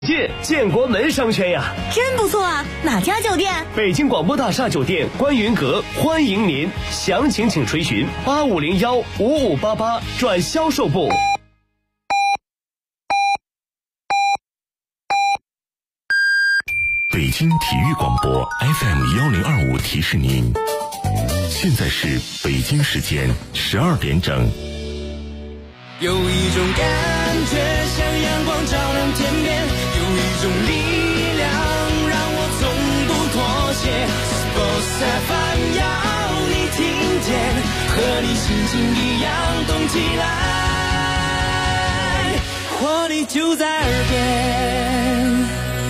建国门商圈呀， 真不错啊！哪家酒店？ 北京广播大厦酒店观云阁，欢迎您，详情请垂询85015588转销售部。 北京体育广播 FM1025提示您，现在是北京时间12点整。 有一种感觉像阳光照亮天边，有一种力量让我从不妥协。Sports FM 要你听见，和你心情一样动起来，活力就在耳边。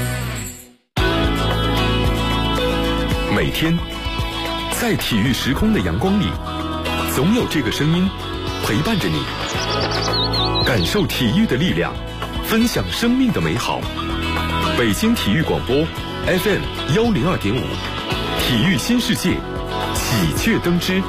每天在体育时空的阳光里，总有这个声音陪伴着你，感受体育的力量，分享生命的美好。北京体育广播 FM102.5，体育新世界，喜鹊登枝。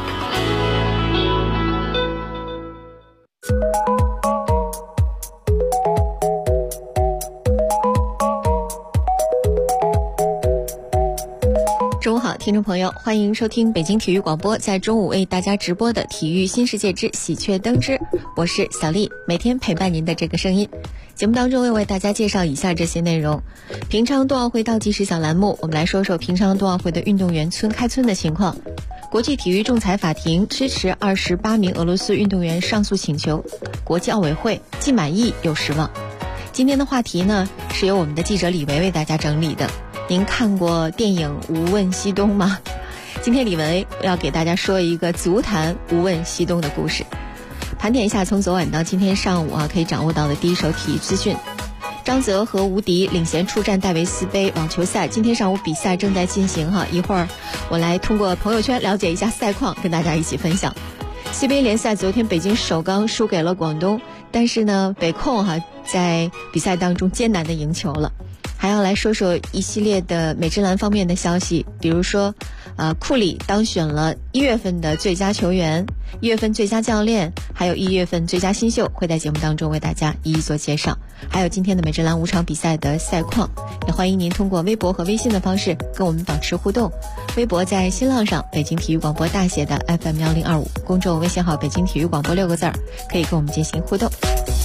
中午好，听众朋友，欢迎收听北京体育广播在中午为大家直播的体育新世界之喜鹊登枝，我是小丽，每天陪伴您的这个声音。节目当中为大家介绍以下这些内容：平昌冬奥会倒计时小栏目，我们来说说平昌冬奥会的运动员村开村的情况；国际体育仲裁法庭支持28名俄罗斯运动员上诉请求，国际奥委会既满意又失望。今天的话题呢，是由我们的记者李维为大家整理的。您看过电影《无问西东》吗？今天李维要给大家说一个足坛无问西东的故事，盘点一下从昨晚到今天上午可以掌握到的第一手体育资讯。张泽和吴迪领衔出战戴维斯杯网球赛，今天上午比赛正在进行一会儿我来通过朋友圈了解一下赛况，跟大家一起分享。西杯联赛昨天北京首钢输给了广东，但是呢北控在比赛当中艰难的赢球了。还要来说说一系列的美职篮方面的消息，比如说库里当选了1月份的最佳球员，1月份最佳教练，还有1月份最佳新秀，会在节目当中为大家一一做介绍。还有今天的美职篮5场比赛的赛况，也欢迎您通过微博和微信的方式跟我们保持互动。微博在新浪上北京体育广播大写的 FM1025， 公众微信号北京体育广播6个字，可以跟我们进行互动。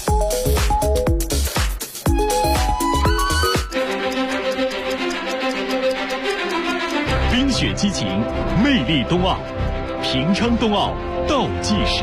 冰雪激情，魅力冬奥，平昌冬奥倒计时。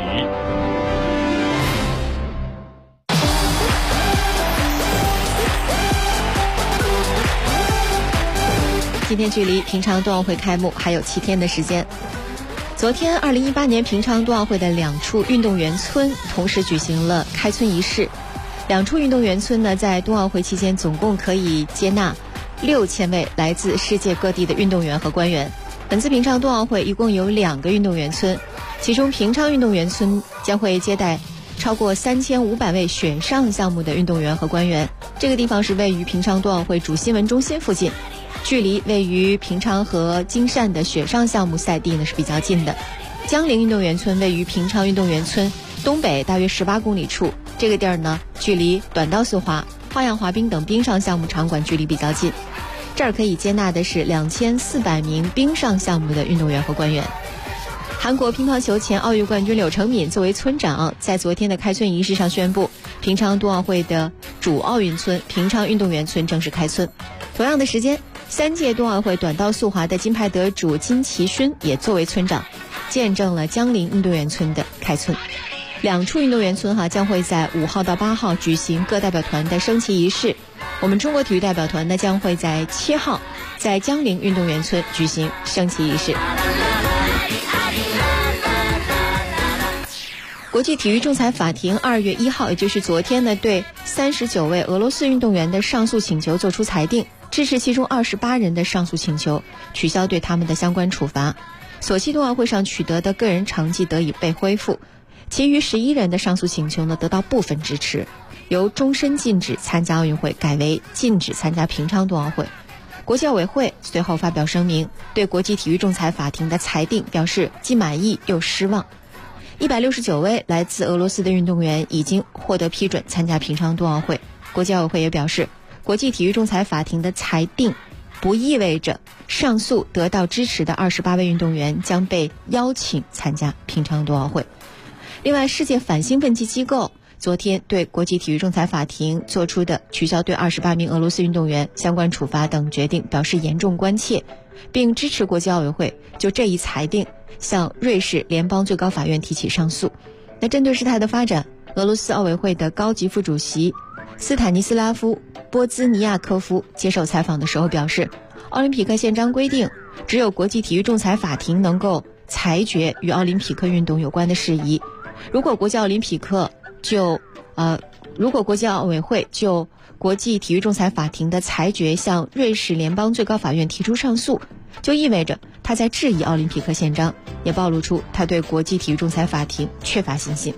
今天距离平昌冬奥会开幕还有7天的时间。昨天2018年平昌冬奥会的2处运动员村同时举行了开村仪式。2处运动员村呢，在冬奥会期间总共可以接纳6000位来自世界各地的运动员和官员。本次平昌冬奥会一共有2个运动员村，其中平昌运动员村将会接待超过3500位雪上项目的运动员和官员。这个地方是位于平昌冬奥会主新闻中心附近，距离位于平昌和金汕的雪上项目赛地呢是比较近的。江陵运动员村位于平昌运动员村东北大约18公里处，这个地儿呢距离短道速滑、花样滑冰等冰上项目场馆距离比较近，这儿可以接纳的是2400名冰上项目的运动员和官员。韩国乒乓球前奥运冠军柳成敏作为村长，在昨天的开村仪式上宣布，平昌冬奥会的主奥运村平昌运动员村正式开村。同样的时间，3届冬奥会短道速滑的金牌得主金其勋也作为村长，见证了江陵运动员村的开村。2处运动员村将会在5号到8号举行各代表团的升旗仪式。我们中国体育代表团呢将会在7号在江陵运动员村举行升旗仪式。国际体育仲裁法庭2月1号，也就是昨天呢，对39位俄罗斯运动员的上诉请求作出裁定，支持其中28人的上诉请求，取消对他们的相关处罚。索契冬奥会上取得的个人成绩得以被恢复，其余11人的上诉请求呢得到部分支持，由终身禁止参加奥运会改为禁止参加平昌冬奥会。国际奥委会随后发表声明，对国际体育仲裁法庭的裁定表示既满意又失望。169位来自俄罗斯的运动员已经获得批准参加平昌冬奥会。国际奥委会也表示， 国际体育仲裁法庭的裁定不意味着上诉得到支持的28位运动员将被邀请参加平昌冬奥会。另外，世界反兴奋剂机构昨天对国际体育仲裁法庭做出的取消对28名俄罗斯运动员相关处罚等决定表示严重关切，并支持国际奥委会就这一裁定向瑞士联邦最高法院提起上诉。那针对事态的发展，俄罗斯奥委会的高级副主席斯坦尼斯拉夫·波兹尼亚科夫接受采访的时候表示，奥林匹克宪章规定，只有国际体育仲裁法庭能够裁决与奥林匹克运动有关的事宜。如果国际奥委会就国际体育仲裁法庭的裁决向瑞士联邦最高法院提出上诉，就意味着他在质疑奥林匹克宪章，也暴露出他对国际体育仲裁法庭缺乏信心。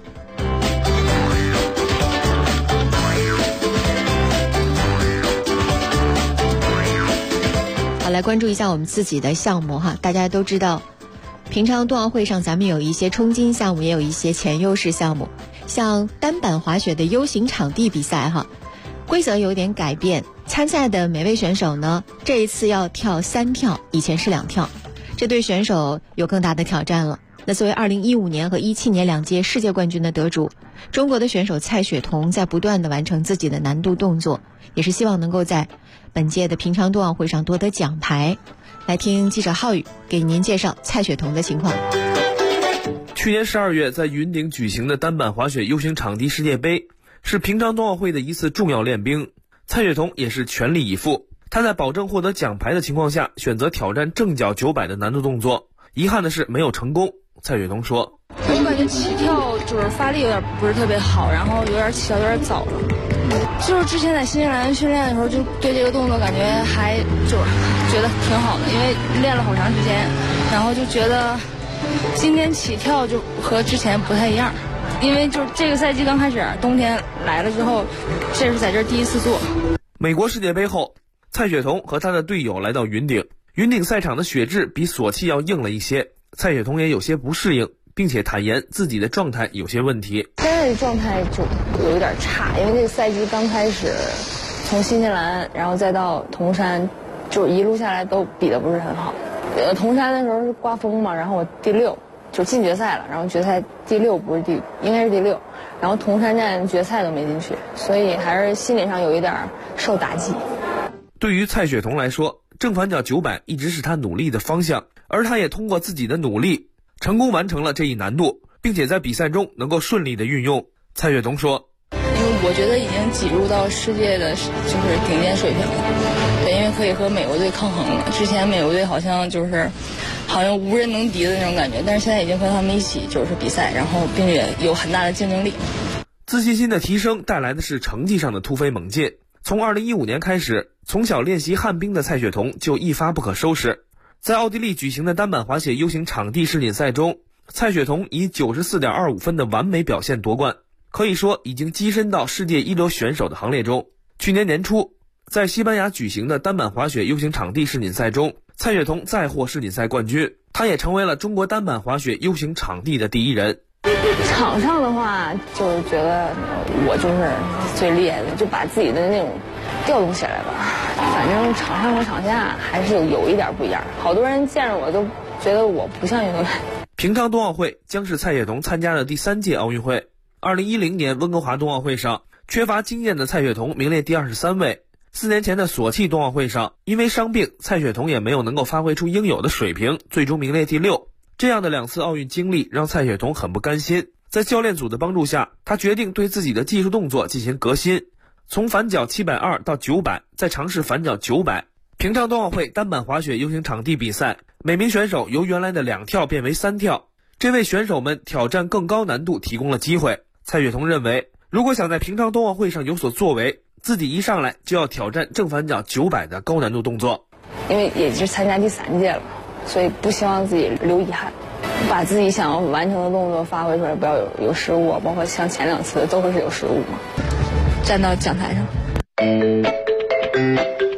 好，来关注一下我们自己的项目哈。大家都知道，平昌冬奥会上咱们有一些冲金项目，也有一些前优势项目。像单板滑雪的 U 型场地比赛哈，规则有点改变，参赛的每位选手呢，这一次要跳3跳，以前是2跳，这对选手有更大的挑战了。那作为2015年和17年2届世界冠军的得主，中国的选手蔡雪桐在不断地完成自己的难度动作，也是希望能够在本届的平昌冬奥会上夺得奖牌。来听记者浩宇给您介绍蔡雪桐的情况。 去年12月在云顶举行的单板滑雪 U 型场地世界杯是平昌冬奥会的一次重要练兵，蔡雪桐也是全力以赴。她在保证获得奖牌的情况下，选择挑战正脚900的难度动作，遗憾的是没有成功。蔡雪桐说， 我感觉起跳就是发力有点不是特别好，然后有点起跳有点早了。就是之前在新西兰训练的时候，就对这个动作感觉还就是觉得挺好的，因为练了好长时间，然后就觉得今天起跳就和之前不太一样，因为就是这个赛季刚开始，冬天来了之后，这是在这第一次做。 美国世界杯后，蔡雪桐和她的队友来到云顶，云顶赛场的雪质比索契要硬了一些，蔡雪桐也有些不适应，并且坦言自己的状态有些问题。 现在的状态就有点差，因为这个赛季刚开始，从新西兰然后再到铜山，就一路下来都比得不是很好。铜山的时候是刮风嘛，然后我第6就进决赛了，然后决赛第6不是应该是第6，然后铜山站决赛都没进去，所以还是心理上有一点受打击。 对于蔡雪桐来说，正反脚900一直是她努力的方向，而她也通过自己的努力成功完成了这一难度，并且在比赛中能够顺利的运用。蔡雪桐说， 因为我觉得已经挤入到世界的就是顶尖水平了，对，因为可以和美国队抗衡了。之前美国队好像无人能敌的那种感觉，但是现在已经和他们一起就是比赛，然后并且有很大的竞争力。 自信心的提升带来的是成绩上的突飞猛进。从2015年开始，从小练习旱冰的蔡雪桐就一发不可收拾。在奥地利举行的单板滑雪 U 型场地世锦赛中，蔡雪桐以 94.25 分的完美表现夺冠，可以说已经跻身到世界一流选手的行列中。去年年初，在西班牙举行的单板滑雪 U 型场地世锦赛中，蔡雪桐再获世锦赛冠军，她也成为了中国单板滑雪 U 型场地的第1人。 场上的话，就是觉得我就是最厉害的，就把自己的那种调动起来吧。反正场上和场下还是有一点不一样，好多人见着我都觉得我不像运动员。 平昌冬奥会将是蔡雪桐参加的第3届奥运会。2010年温哥华冬奥会上，缺乏经验的蔡雪桐名列第23位。4年前的索契冬奥会上，因为伤病，蔡雪桐也没有能够发挥出应有的水平，最终名列第6。这样的2次奥运经历让蔡雪桐很不甘心，在教练组的帮助下，他决定对自己的技术动作进行革新，从反脚720到900，再尝试反脚900。平昌冬奥会单板滑雪 U 型场地比赛，每名选手由原来的2跳变为3跳，这为选手们挑战更高难度提供了机会。蔡雪桐认为，如果想在平昌冬奥会上有所作为，自己一上来就要挑战正反脚900的高难度动作。 因为也是参加第3届了，所以不希望自己留遗憾，把自己想要完成的动作发挥出来，不要有失误，包括像前2次都是有失误嘛。站到讲台上，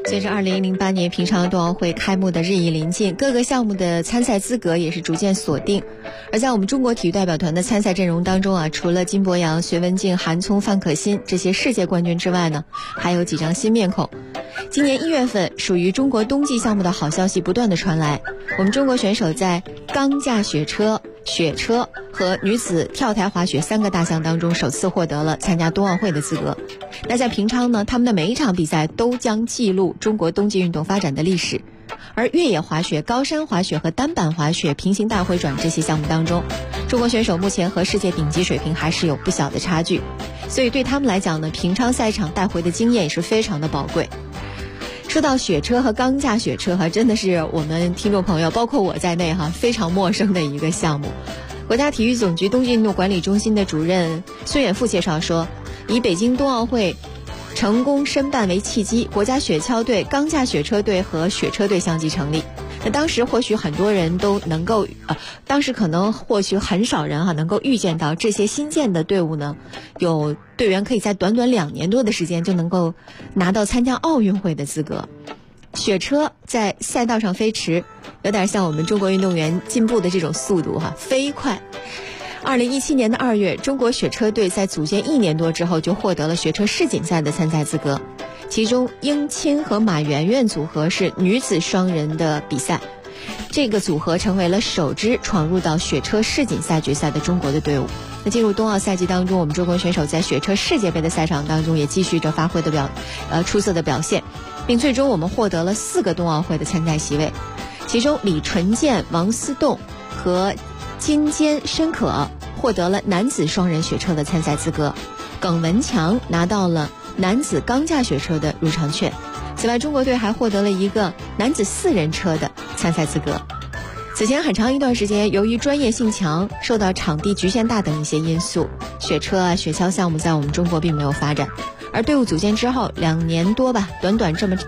随着2008年平昌冬奥会开幕的日益临近，各个项目的参赛资格也是逐渐锁定。而在我们中国体育代表团的参赛阵容当中啊，除了金博洋、隋文静、韩聪、范可新这些世界冠军之外呢，还有几张新面孔。今年1月份，属于中国冬季项目的好消息不断的传来，我们中国选手在钢架雪车、雪车和女子跳台滑雪3个大项当中首次获得了参加冬奥会的资格。那在平昌呢，他们的每一场比赛都将记录中国冬季运动发展的历史。而越野滑雪、高山滑雪和单板滑雪、平行大回转这些项目当中，中国选手目前和世界顶级水平还是有不小的差距，所以对他们来讲呢，平昌赛场带回的经验也是非常的宝贵。说到雪车和钢架雪车真的是我们听众朋友包括我在内非常陌生的一个项目。国家体育总局冬季运动管理中心的主任孙远富介绍说，以北京冬奥会成功申办为契机，国家雪橇队、钢架雪车队和雪车队相继成立。那当时或许很多人都能够当时可能或许很少人能够预见到这些新建的队伍呢，有队员可以在短短2年多的时间就能够拿到参加奥运会的资格。雪车在赛道上飞驰，有点像我们中国运动员进步的这种速度飞快。2017年的2月，中国雪车队在组建1年多之后就获得了雪车世锦赛的参赛资格，其中英钦和马圆圆组合是女子双人的比赛，这个组合成为了首支闯入到雪车世锦赛决赛的中国的队伍。那进入冬奥赛季当中，我们中国选手在雪车世界杯的赛场当中也继续着发挥的出色的表现，并最终我们获得了4个冬奥会的参赛席位，其中李纯健、王思栋和金坚申可获得了男子双人雪车的参赛资格，耿文强拿到了男子钢架雪车的入场券。此外，中国队还获得了一个男子4人车的参赛资格。此前很长一段时间，由于专业性强、受到场地局限大等一些因素，雪车雪橇项目在我们中国并没有发展。而队伍组建之后2年多吧，短短这么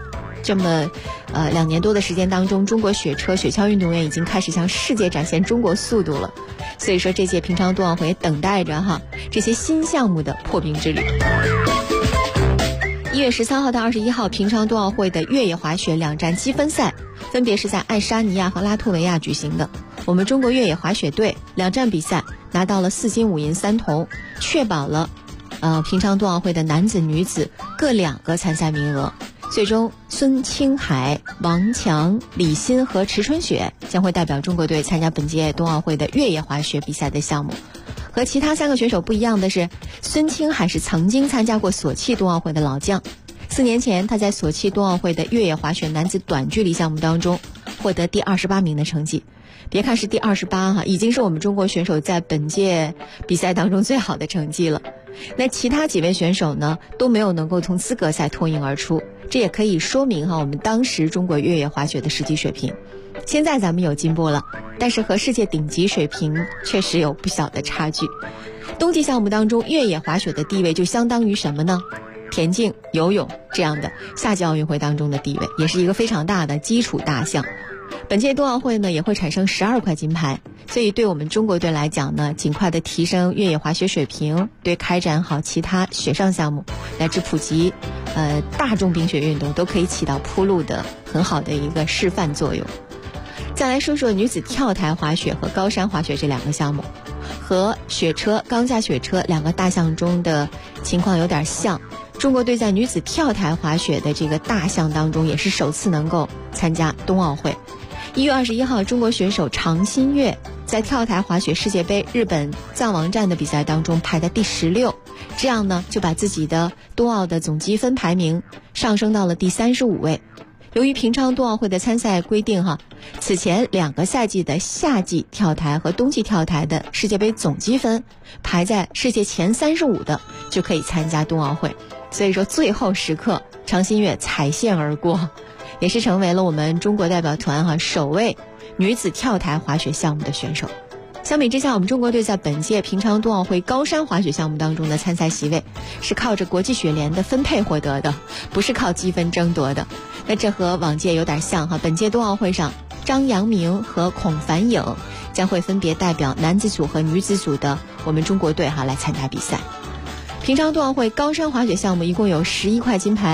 2年多的时间当中，中国雪车雪橇运动员已经开始向世界展现中国速度了。所以说这届平昌冬奥会等待着这些新项目的破冰之旅。1月13号到21号，平昌冬奥会的越野滑雪2站积分赛分别是在爱沙尼亚和拉脱维亚举行的。我们中国越野滑雪队2站比赛拿到了4金5银3铜，确保了平昌冬奥会的男子女子各2个参赛名额。最终孙青海、王强、李欣和池春雪将会代表中国队参加本届冬奥会的越野滑雪比赛的项目。和其他3个选手不一样的是，孙青海是曾经参加过索契冬奥会的老将。4年前他在索契冬奥会的越野滑雪男子短距离项目当中获得第28名的成绩。别看是第28已经是我们中国选手在本届比赛当中最好的成绩了。那其他几位选手呢，都没有能够从资格赛脱颖而出，这也可以说明我们当时中国越野滑雪的实际水平。现在咱们有进步了，但是和世界顶级水平确实有不小的差距。冬季项目当中，越野滑雪的地位就相当于什么呢？田径、游泳这样的夏季奥运会当中的地位，也是一个非常大的基础大项。本届冬奥会呢也会产生12块金牌，所以对我们中国队来讲呢，尽快的提升越野滑雪水平，对开展好其他雪上项目乃至普及大众冰雪运动都可以起到铺路的很好的一个示范作用。再来说说女子跳台滑雪和高山滑雪这2个项目，和雪车、钢架雪车2个大项中的情况有点像。中国队在女子跳台滑雪的这个大项当中也是首次能够参加冬奥会。1月21号，中国选手常新月在跳台滑雪世界杯日本藏王站的比赛当中排在第16，这样呢就把自己的冬奥的总积分排名上升到了第35位。由于平昌冬奥会的参赛规定此前2个赛季的夏季跳台和冬季跳台的世界杯总积分排在世界前35的就可以参加冬奥会。所以说最后时刻常新月踩线而过，也是成为了我们中国代表团首位女子跳台滑雪项目的选手。相比之下，我们中国队在本届平昌冬奥会高山滑雪项目当中的参赛席位是靠着国际雪联的分配获得的，不是靠积分争夺的。那这和往届有点像本届冬奥会上张阳明和孔凡颖将会分别代表男子组和女子组的我们中国队来参加比赛。平昌冬奥会高山滑雪项目一共有11块金牌，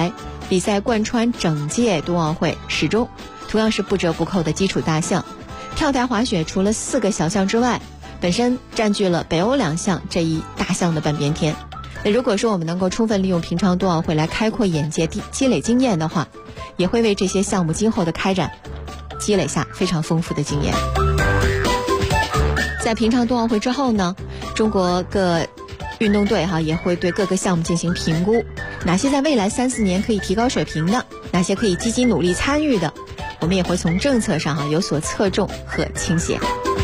比赛贯穿整届冬奥会，始终同样是不折不扣的基础大项。跳台滑雪除了4个小项之外，本身占据了北欧2项这一大项的半边天。那如果说我们能够充分利用平昌冬奥会来开阔眼界、积累经验的话，也会为这些项目今后的开展积累下非常丰富的经验。在平昌冬奥会之后呢，中国各运动队也会对各个项目进行评估，哪些在未来3-4年可以提高水平的，哪些可以积极努力参与的，我们也会从政策上有所侧重和倾斜。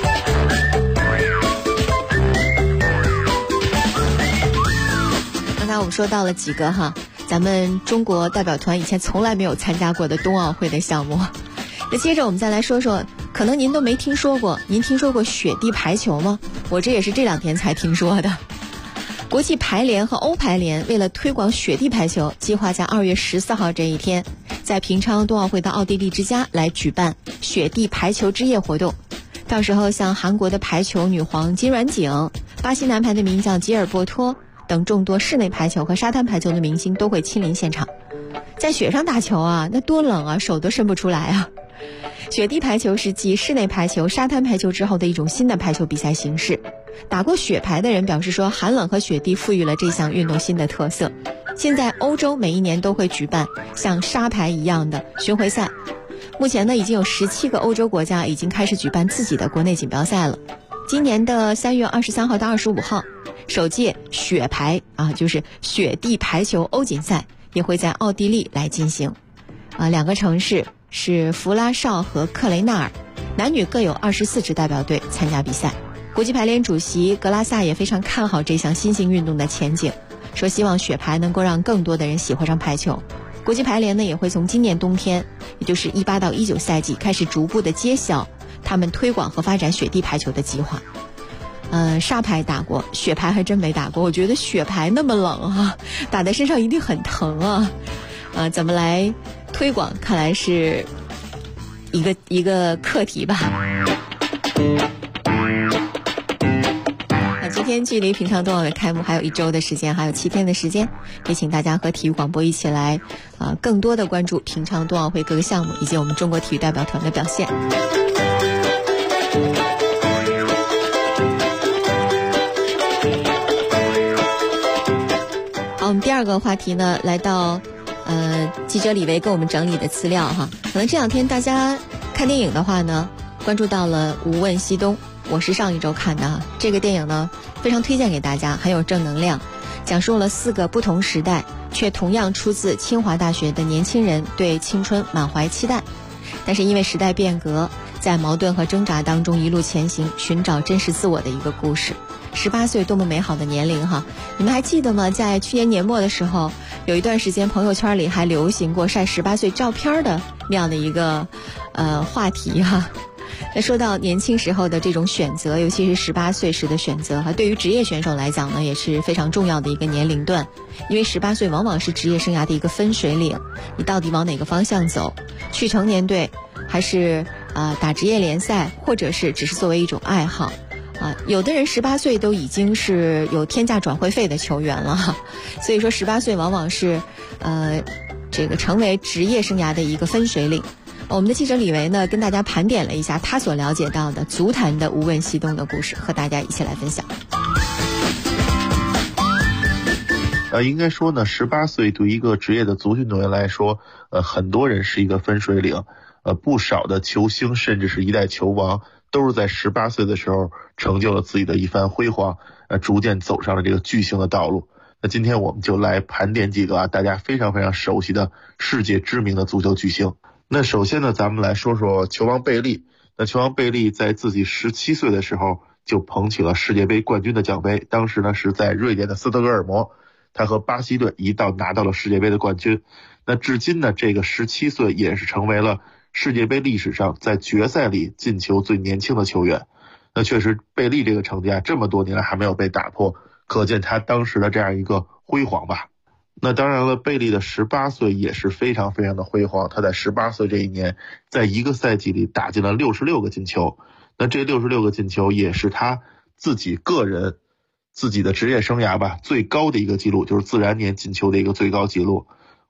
刚才我们说到了几个咱们中国代表团以前从来没有参加过的冬奥会的项目。那接着我们再来说说，可能您都没听说过，您听说过雪地排球吗？我这也是这2天才听说的。国际排联和欧排联为了推广雪地排球，计划在2月14号这一天，在平昌冬奥会的奥地利之家来举办雪地排球之夜活动。到时候像韩国的排球女皇金软景、巴西男排的名将吉尔伯托等众多室内排球和沙滩排球的明星都会亲临现场。在雪上打球那多冷手都伸不出来雪地排球是继室内排球、沙滩排球之后的一种新的排球比赛形式。打过雪排的人表示说，寒冷和雪地赋予了这项运动新的特色。现在欧洲每一年都会举办像沙排一样的巡回赛，目前呢已经有17个欧洲国家已经开始举办自己的国内锦标赛了。今年的3月23号到25号，首届雪排就是雪地排球欧锦赛也会在奥地利来进行。2个城市是弗拉绍和克雷纳尔，男女各有24支代表队参加比赛。国际排联主席格拉萨也非常看好这项新型运动的前景，说希望雪排能够让更多的人喜欢上排球。国际排联呢也会从今年冬天，也就是18到19赛季开始逐步的揭晓他们推广和发展雪地排球的计划。沙排打过，雪排还真没打过。我觉得雪排那么冷打在身上一定很疼怎么来推广，看来是一个课题吧。今天距离平昌冬奥会开幕还有1周的时间，还有7天的时间，也请大家和体育广播一起来更多的关注平昌冬奥会各个项目以及我们中国体育代表团的表现。好，我们第2个话题呢，来到记者李维给我们整理的资料可能这2天大家看电影的话呢，关注到了《无问西东》，我是上一周看的这个电影呢，非常推荐给大家，很有正能量，讲述了4个不同时代却同样出自清华大学的年轻人对青春满怀期待，但是因为时代变革，在矛盾和挣扎当中一路前行，寻找真实自我的一个故事。18岁多么美好的年龄你们还记得吗？在去年年末的时候，有一段时间朋友圈里还流行过晒18岁照片的那样的一个话题那说到年轻时候的这种选择，尤其是18岁时的选择对于职业选手来讲呢，也是非常重要的一个年龄段。因为18岁往往是职业生涯的一个分水岭，你到底往哪个方向走，去成年队还是打职业联赛，或者是只是作为一种爱好有的人18岁都已经是有天价转会费的球员了所以说18岁往往是这个成为职业生涯的一个分水岭。我们的记者李维呢，跟大家盘点了一下他所了解到的足坛的无问西东的故事，和大家一起来分享。 应该说呢，18岁对一个职业的足运动员来说，很多人是一个分水岭。不少的球星甚至是一代球王，都是在18岁的时候成就了自己的一番辉煌，逐渐走上了这个巨星的道路。那今天我们就来盘点几个大家非常非常熟悉的世界知名的足球巨星。那首先呢，咱们来说说球王贝利。那球王贝利在自己17岁的时候就捧起了世界杯冠军的奖杯，当时呢是在瑞典的斯德哥尔摩，他和巴西队一道拿到了世界杯的冠军。那至今呢，这个17岁也是成为了世界杯历史上在决赛里进球最年轻的球员。那确实贝利这个成绩这么多年来还没有被打破，可见他当时的这样一个辉煌吧。那当然了，贝利的18岁也是非常非常的辉煌，他在18岁这一年在一个赛季里打进了66个进球。那这66个进球也是他自己个人自己的职业生涯吧最高的一个记录，就是自然年进球的一个最高记录。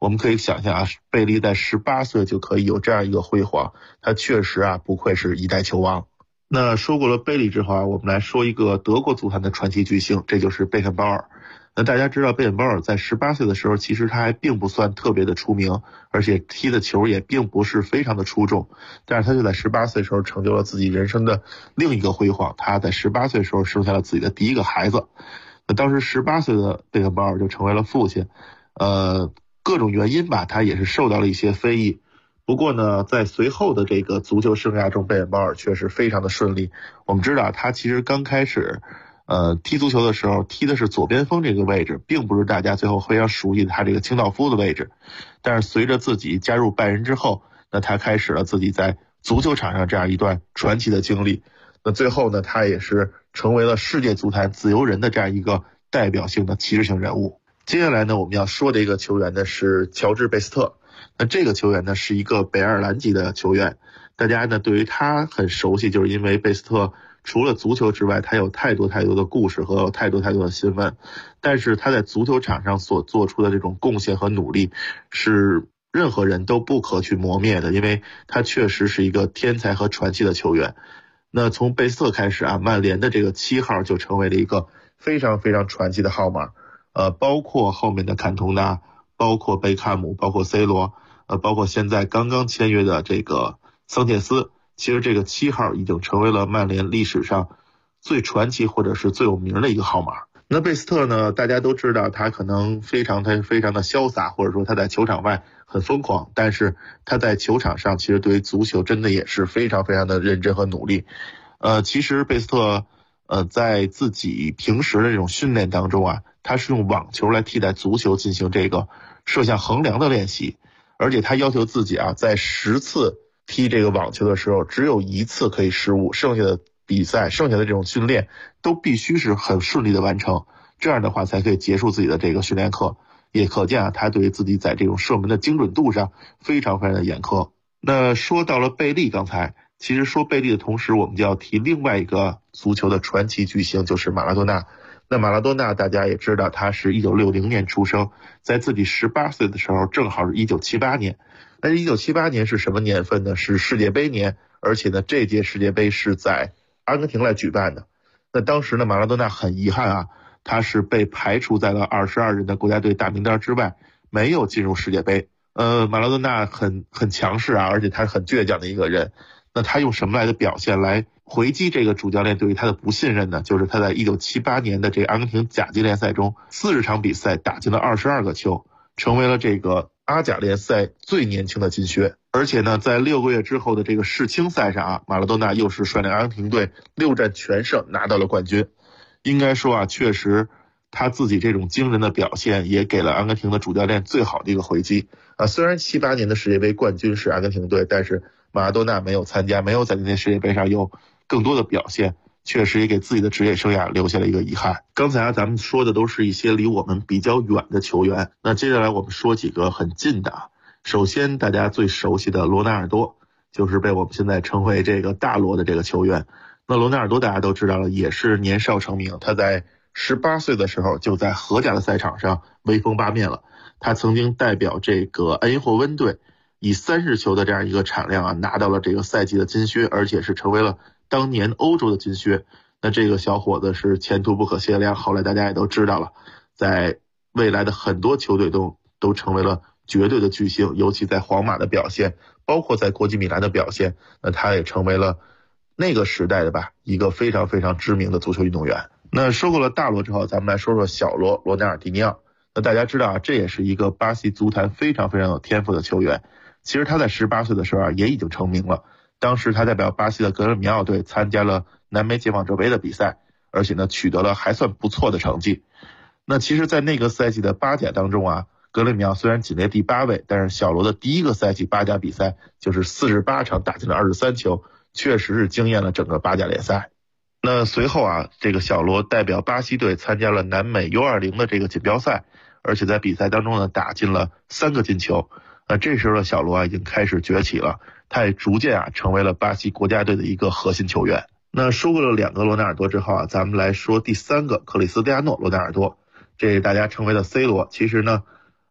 我们可以想象啊，贝利在18岁就可以有这样一个辉煌，他确实啊不愧是一代球王。那说过了贝利之后啊，我们来说一个德国足坛的传奇巨星，这就是贝肯鲍尔。那大家知道贝肯鲍尔在18岁的时候，其实他还并不算特别的出名，而且踢的球也并不是非常的出众，但是他就在18岁的时候成就了自己人生的另一个辉煌，他在18岁的时候生下了自己的第一个孩子。那当时18岁的贝肯鲍尔就成为了父亲，各种原因吧，他也是受到了一些非议。不过呢，在随后的这个足球生涯中，贝肯鲍尔却是非常的顺利。我们知道他其实刚开始踢足球的时候踢的是左边锋这个位置，并不是大家最后非常熟悉的他这个清道夫的位置。但是随着自己加入拜仁之后，那他开始了自己在足球场上这样一段传奇的经历。那最后呢，他也是成为了世界足坛自由人的这样一个代表性的旗帜性人物。接下来呢，我们要说的一个球员呢是乔治贝斯特。那这个球员呢是一个北爱尔兰籍的球员，大家呢对于他很熟悉，就是因为贝斯特除了足球之外，他有太多的故事和太多的新闻。但是他在足球场上所做出的这种贡献和努力是任何人都不可去磨灭的，因为他确实是一个天才和传奇的球员。那从贝斯特开始啊，曼联的这个7号就成为了一个非常非常传奇的号码。包括后面的坎通纳，包括贝克汉姆，包括 C 罗，包括现在刚刚签约的这个桑切斯，其实这个7号已经成为了曼联历史上最传奇或者是最有名的一个号码。那贝斯特呢，大家都知道他可能非常的潇洒，或者说他在球场外很疯狂，但是他在球场上其实对于足球真的也是非常非常的认真和努力。其实贝斯特在自己平时的这种训练当中啊，他是用网球来替代足球进行这个射向横梁的练习，而且他要求自己啊，在10次踢这个网球的时候，只有1次可以失误，剩下的比赛，剩下的这种训练都必须是很顺利的完成，这样的话才可以结束自己的这个训练课。也可见啊，他对于自己在这种射门的精准度上非常非常的严苛。那说到了贝利，刚才其实说贝利的同时，我们就要提另外一个足球的传奇巨星，就是马拉多纳。那马拉多纳大家也知道，他是1960年出生，在自己18岁的时候，正好是1978年。那1978年是什么年份呢？是世界杯年，而且呢，这届世界杯是在阿根廷来举办的。那当时呢，马拉多纳很遗憾啊，他是被排除在了22人的国家队大名单之外，没有进入世界杯。马拉多纳很强势啊，而且他是很倔强的一个人。那他用什么来的表现来回击这个主教练对于他的不信任呢？就是他在1978年的这个阿根廷甲级联赛中，40场比赛打进了22个球，成为了这个阿甲联赛最年轻的金靴。而且呢，在6个月之后的这个世青赛上啊，马拉多纳又是率领阿根廷队6战全胜，拿到了冠军。应该说啊，确实他自己这种惊人的表现也给了阿根廷的主教练最好的一个回击啊。虽然78年的世界杯冠军是阿根廷队，但是马拉多纳没有参加，没有在那届世界杯上有更多的表现，确实也给自己的职业生涯留下了一个遗憾。刚才啊，咱们说的都是一些离我们比较远的球员，那接下来我们说几个很近的啊。首先大家最熟悉的罗纳尔多，就是被我们现在称为这个大罗的这个球员。那罗纳尔多大家都知道了，也是年少成名，他在18岁的时候就在荷甲的赛场上威风八面了。他曾经代表这个埃因霍温队以30球的这样一个产量啊，拿到了这个赛季的金靴，而且是成为了当年欧洲的金靴。那这个小伙子是前途不可限量，后来大家也都知道了，在未来的很多球队都成为了绝对的巨星，尤其在皇马的表现，包括在国际米兰的表现，那他也成为了那个时代的吧一个非常非常知名的足球运动员。那说过了大罗之后，咱们来说说小罗，罗纳尔迪尼奥。那大家知道啊，这也是一个巴西足坛非常非常有天赋的球员。其实他在18岁的时候啊，也已经成名了。当时他代表巴西的格勒米奥队参加了南美解放者杯的比赛，而且呢取得了还算不错的成绩。那其实在那个赛季的巴甲当中啊，格勒米奥虽然仅列第8位，但是小罗的第一个赛季巴甲比赛就是48场打进了23球，确实是惊艳了整个巴甲联赛。那随后啊，这个小罗代表巴西队参加了南美 U20 的这个锦标赛，而且在比赛当中呢打进了3个进球。这时候的小罗啊已经开始崛起了，他也逐渐啊成为了巴西国家队的一个核心球员。那说过了2个罗纳尔多之后啊，咱们来说第3个克里斯蒂亚诺罗纳尔多，这大家称为的 C 罗。其实呢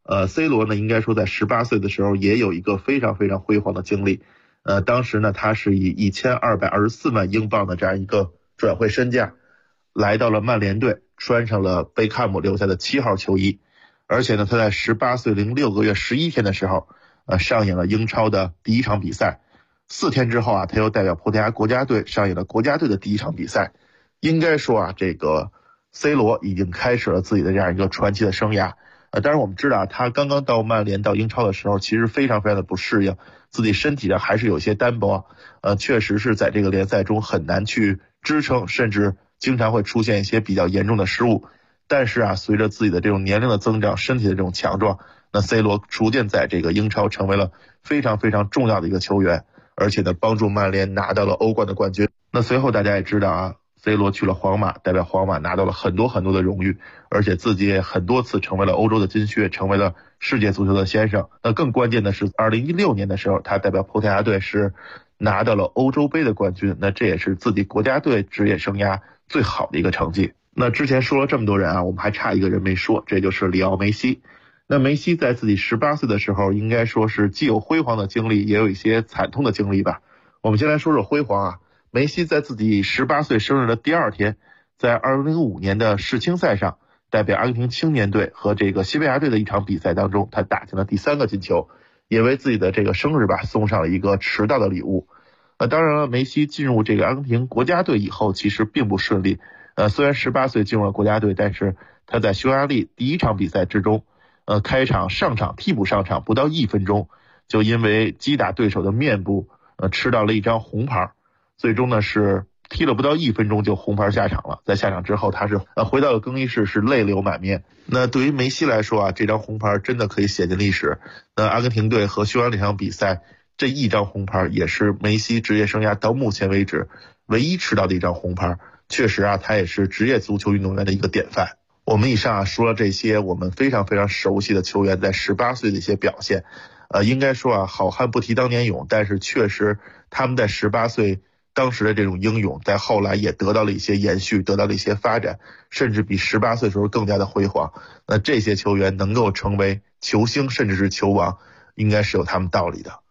C 罗呢应该说在18岁的时候也有一个非常非常辉煌的经历。当时呢他是以1224万英镑的这样一个转会身价来到了曼联队，穿上了贝克汉姆留下的7号球衣，而且呢他在18岁零6个月11天的时候上演了英超的第一场比赛。4天之后啊，他又代表葡萄牙国家队上演了国家队的第一场比赛。应该说啊，这个 C 罗已经开始了自己的这样一个传奇的生涯。当然我们知道啊，他刚刚到曼联到英超的时候其实非常非常的不适应，自己身体上还是有些单薄，确实是在这个联赛中很难去支撑，甚至经常会出现一些比较严重的失误。但是啊，随着自己的这种年龄的增长，身体的这种强壮，那 C 罗逐渐在这个英超成为了非常非常重要的一个球员，而且呢帮助曼联拿到了欧冠的冠军。那随后大家也知道啊，C 罗去了皇马，代表皇马拿到了很多很多的荣誉，而且自己也很多次成为了欧洲的金靴，成为了世界足球的先生。那更关键的是2016年的时候，他代表葡萄牙队是拿到了欧洲杯的冠军，那这也是自己国家队职业生涯最好的一个成绩。那之前说了这么多人啊，我们还差一个人没说，这就是里奥梅西。那梅西在自己18岁的时候，应该说是既有辉煌的经历，也有一些惨痛的经历吧。我们先来说说辉煌啊。梅西在自己18岁生日的第2天，在2005年的世青赛上，代表阿根廷青年队和这个西班牙队的一场比赛当中，他打进了第3个进球，也为自己的这个生日吧送上了一个迟到的礼物。当然了，梅西进入这个阿根廷国家队以后其实并不顺利。虽然18岁进入了国家队，但是他在匈牙利第一场比赛之中，开场上场替补上场不到1分钟，就因为击打对手的面部，吃到了一张红牌。最终呢是踢了不到1分钟就红牌下场了。在下场之后，他是回到了更衣室，是泪流满面。那对于梅西来说啊，这张红牌真的可以写进历史。那阿根廷队和匈牙利这场比赛，这一张红牌也是梅西职业生涯到目前为止唯一吃到的一张红牌。确实啊，他也是职业足球运动员的一个典范。我们以上啊说了这些我们非常非常熟悉的球员在18岁的一些表现。应该说啊，好汉不提当年勇，但是确实他们在18岁当时的这种英勇在后来也得到了一些延续，得到了一些发展，甚至比18岁时候更加的辉煌。那这些球员能够成为球星甚至是球王，应该是有他们道理的。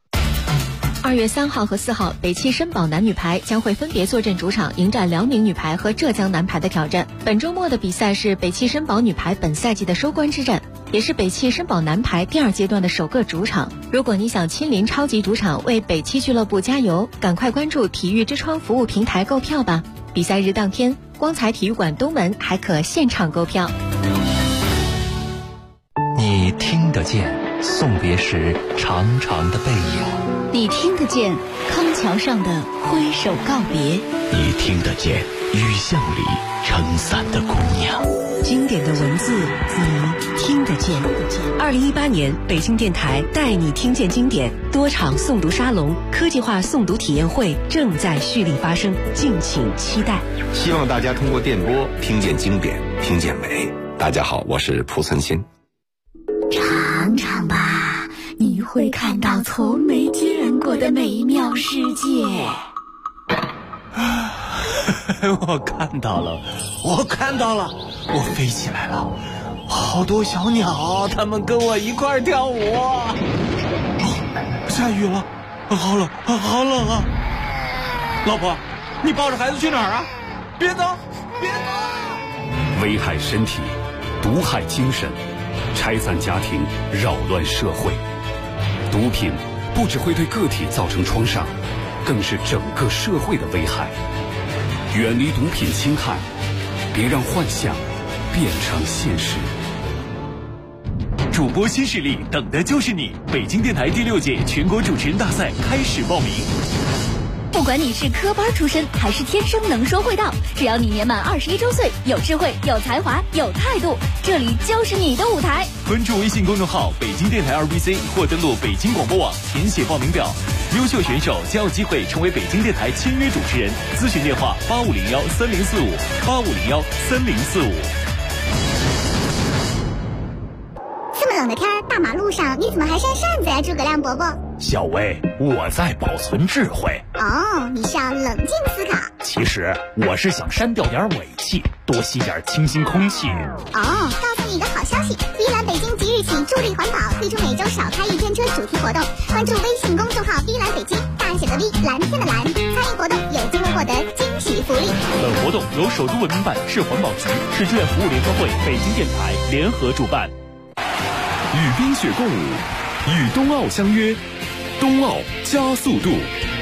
2月3号和4号，北汽绅宝男女排将会分别坐镇主场，迎战辽宁女排和浙江男排的挑战。本周末的比赛是北汽绅宝女排本赛季的收官之战，也是北汽绅宝男排第2阶段的首个主场。如果你想亲临超级主场为北汽俱乐部加油，赶快关注体育之窗服务平台购票吧。比赛日当天，光彩体育馆东门还可现场购票。 你听得见送别时长长的背影， 你听得见康桥上的挥手告别， 你听得见雨巷里撑伞的姑娘。 经典的文字你听得见。2018年北京电台带你听见经典多场诵读沙龙、科技化诵读体验会正在蓄力发生，敬请期待。 希望大家通过电波听见经典，听见美。大家好，我是蒲存昕。 尝尝吧，你会看到从没见过的美妙世界。 我看到了，我飞起来了，好多小鸟，它们跟我一块跳舞。下雨了，好冷啊！老婆，你抱着孩子去哪儿啊？别走！ 危害身体，毒害精神，拆散家庭，扰乱社会。毒品不只会对个体造成创伤，更是整个社会的危害。远离毒品侵害，别让幻想变成现实。 主播新势力，等的就是你！北京电台第6届全国主持人大赛开始报名。 不管你是科班出身还是天生能说会道，只要你年满21周岁，有智慧、有才华、有态度，这里就是你的舞台。 关注微信公众号北京电台2BC 或登录北京广播网填写报名表，优秀选手将有机会成为北京电台签约主持人。咨询电话8501304585013045。 这么冷的天，大马路上你怎么还扇扇子呀，诸葛亮伯伯？ 小薇，我在保存智慧。 哦，你是要冷静思考。 其实我是想删掉点尾气，多吸点清新空气。 哦，告诉你一个好消息，碧蓝北京即日起助力环保，推出每周少开一天车主题活动。关注微信公众号碧蓝北京，大写的 V， 蓝天的蓝，参与活动有机会获得惊喜福利。 本活动由首都文明办、市环保局、市志愿服务联合会、北京电台联合主办。 与冰雪共舞，与冬奥相约，冬奥加速度。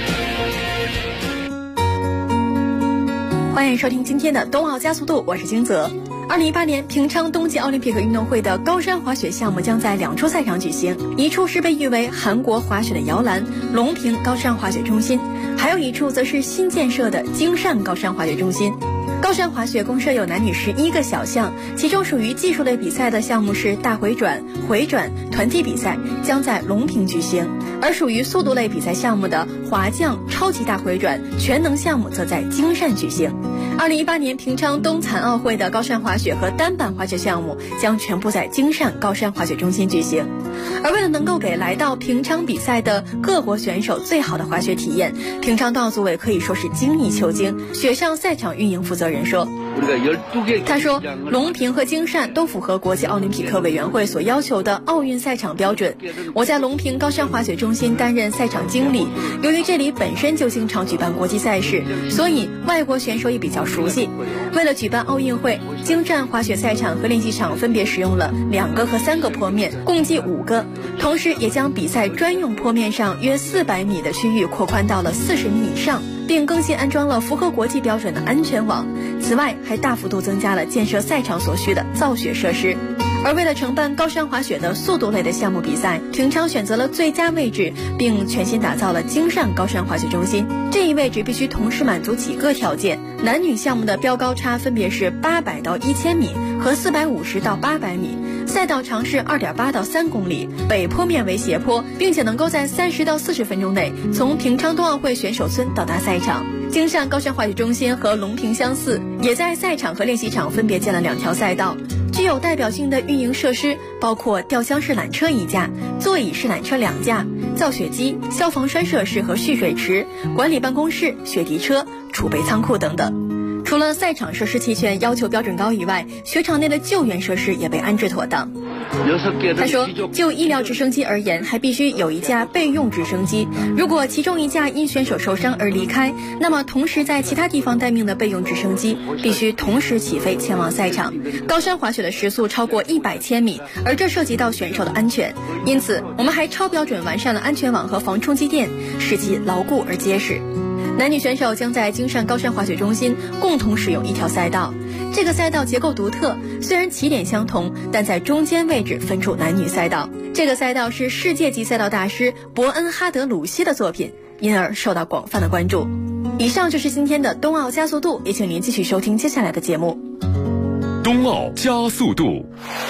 欢迎收听今天的冬奥加速度，我是金泽。2018年平昌冬季奥林匹克运动会的高山滑雪项目将在2处赛场举行，一处是被誉为韩国滑雪的摇篮隆平高山滑雪中心，还有一处则是新建设的京善高山滑雪中心。高山滑雪共设有男女11个小项，其中属于技术类比赛的项目是大回转、回转、团体比赛，将在隆平举行；而属于速度类比赛项目的滑降、超级大回转、全能项目则在京善举行。2018年平昌冬残奥会的高山滑雪和单板滑雪项目将全部在京善高山滑雪中心举行。而为了能够给来到平昌比赛的各国选手最好的滑雪体验，平昌冬奥组委可以说是精益求精。雪上赛场运营负责人说，他说隆平和京善都符合国际奥林匹克委员会所要求的奥运赛场标准。我在隆平高山滑雪中心担任赛场经理，由于这里本身就经常举办国际赛事，所以外国选手也比较熟悉。为了举办奥运会，京善滑雪赛场和练习场分别使用了2个和3个坡面，共计5个，同时也将比赛专用坡面上约400米的区域扩宽到了40米以上，并更新安装了符合国际标准的安全网。此外，还大幅度增加了建设赛场所需的造雪设施。而为了承办高山滑雪的速度类的项目比赛，平昌选择了最佳位置，并全新打造了京善高山滑雪中心。这一位置必须同时满足几个条件：男女项目的标高差分别是800到1000米和450到800米，赛道长是2.8到3公里，北坡面为斜坡，并且能够在30到40分钟内从平昌冬奥会选手村到达赛场。京善高山滑雪中心和隆平相似，也在赛场和练习场分别建了2条赛道。具有代表性的运营设施包括吊箱式缆车1架、座椅式缆车2架、造雪机、消防栓设施和蓄水池、管理办公室、雪地车、储备仓库等等。除了赛场设施齐全、要求标准高以外，雪场内的救援设施也被安置妥当。他说，就医疗直升机而言，还必须有1架备用直升机。如果其中1架因选手受伤而离开，那么同时在其他地方待命的备用直升机必须同时起飞前往赛场。高山滑雪的时速超过100千米，而这涉及到选手的安全，因此我们还超标准完善了安全网和防冲击垫，使其牢固而结实。男女选手将在京善高山滑雪中心共同使用1条赛道，这个赛道结构独特，虽然起点相同，但在中间位置分出男女赛道。这个赛道是世界级赛道大师伯恩哈德鲁西的作品，因而受到广泛的关注。以上就是今天的冬奥加速度，也请您继续收听接下来的节目。 冬奥加速度，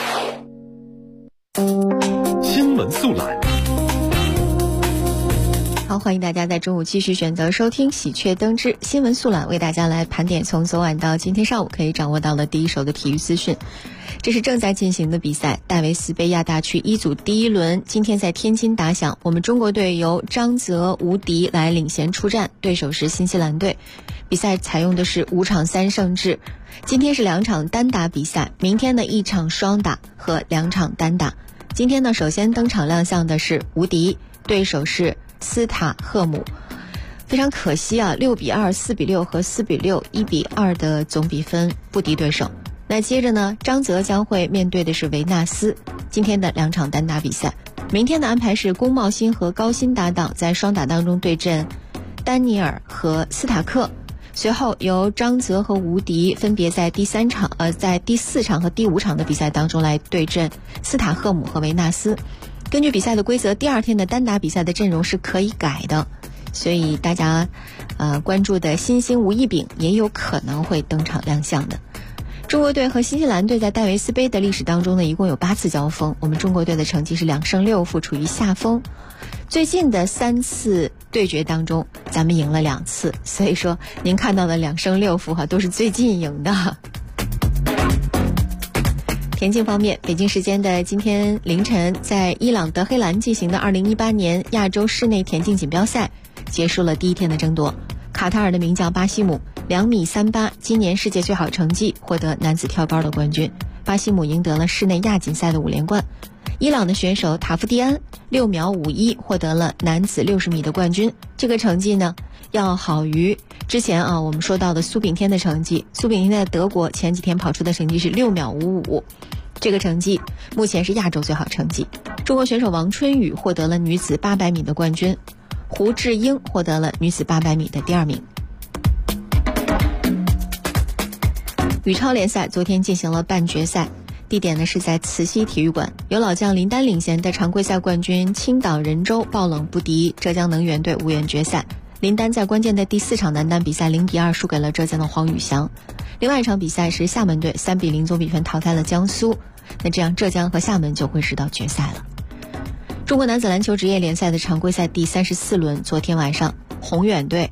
新闻速览。 好，欢迎大家在中午继续选择收听喜鹊登之新闻速览，为大家来盘点从昨晚到今天上午可以掌握到了第一手的体育资讯。这是正在进行的比赛，戴维斯杯亚大区1组第1轮今天在天津打响，我们中国队由张泽、吴迪来领衔出战，对手是新西兰队。比赛采用的是5场3胜制，今天是2场单打比赛，明天的1场双打和2场单打。今天呢，首先登场亮相的是吴迪，对手是斯塔赫姆。非常可惜啊，6比2、4比6和4比6、1比2的总比分不敌对手。那接着呢，张泽将会面对的是维纳斯。今天的2场单打比赛，明天的安排是龚茂新和高鑫搭档在双打当中对阵丹尼尔和斯塔克，随后由张泽和吴迪分别在第4场和第5场的比赛当中来对阵斯塔赫姆和维纳斯。根据比赛的规则，第2天的单打比赛的阵容是可以改的，所以大家关注的新星吴亦丙也有可能会登场亮相的。中国队和新西兰队在戴维斯杯的历史当中呢，一共有8次交锋，我们中国队的成绩是2胜6负，处于下风。最近的3次对决当中，咱们赢了2次，所以说您看到的2胜6负都是最近赢的。 田径方面，北京时间的今天凌晨，在伊朗德黑兰进行的2018年亚洲室内田径锦标赛结束了第一天的争夺。卡塔尔的名将巴西姆2米38，今年世界最好成绩，获得男子跳高的冠军。巴西姆赢得了室内亚锦赛的5连冠。伊朗的选手塔夫蒂安6秒51获得了男子60米的冠军，这个成绩呢要好于之前我们说到的苏炳添的成绩。苏炳添在德国前几天跑出的成绩是6秒55，这个成绩目前是亚洲最好成绩。中国选手王春雨获得了女子800米的冠军，胡志英获得了女子800米的第2名。羽超联赛昨天进行了半决赛，地点呢是在慈溪体育馆，由老将林丹领衔的常规赛冠军青岛人州爆冷不敌浙江能源队无缘决赛。林丹在关键的第4场男单比赛0比2输给了浙江的黄宇翔。另外一场比赛是厦门队3比0总比分淘汰了江苏，那这样浙江和厦门就会是到决赛了。中国男子篮球职业联赛的常规赛第34轮，昨天晚上宏远队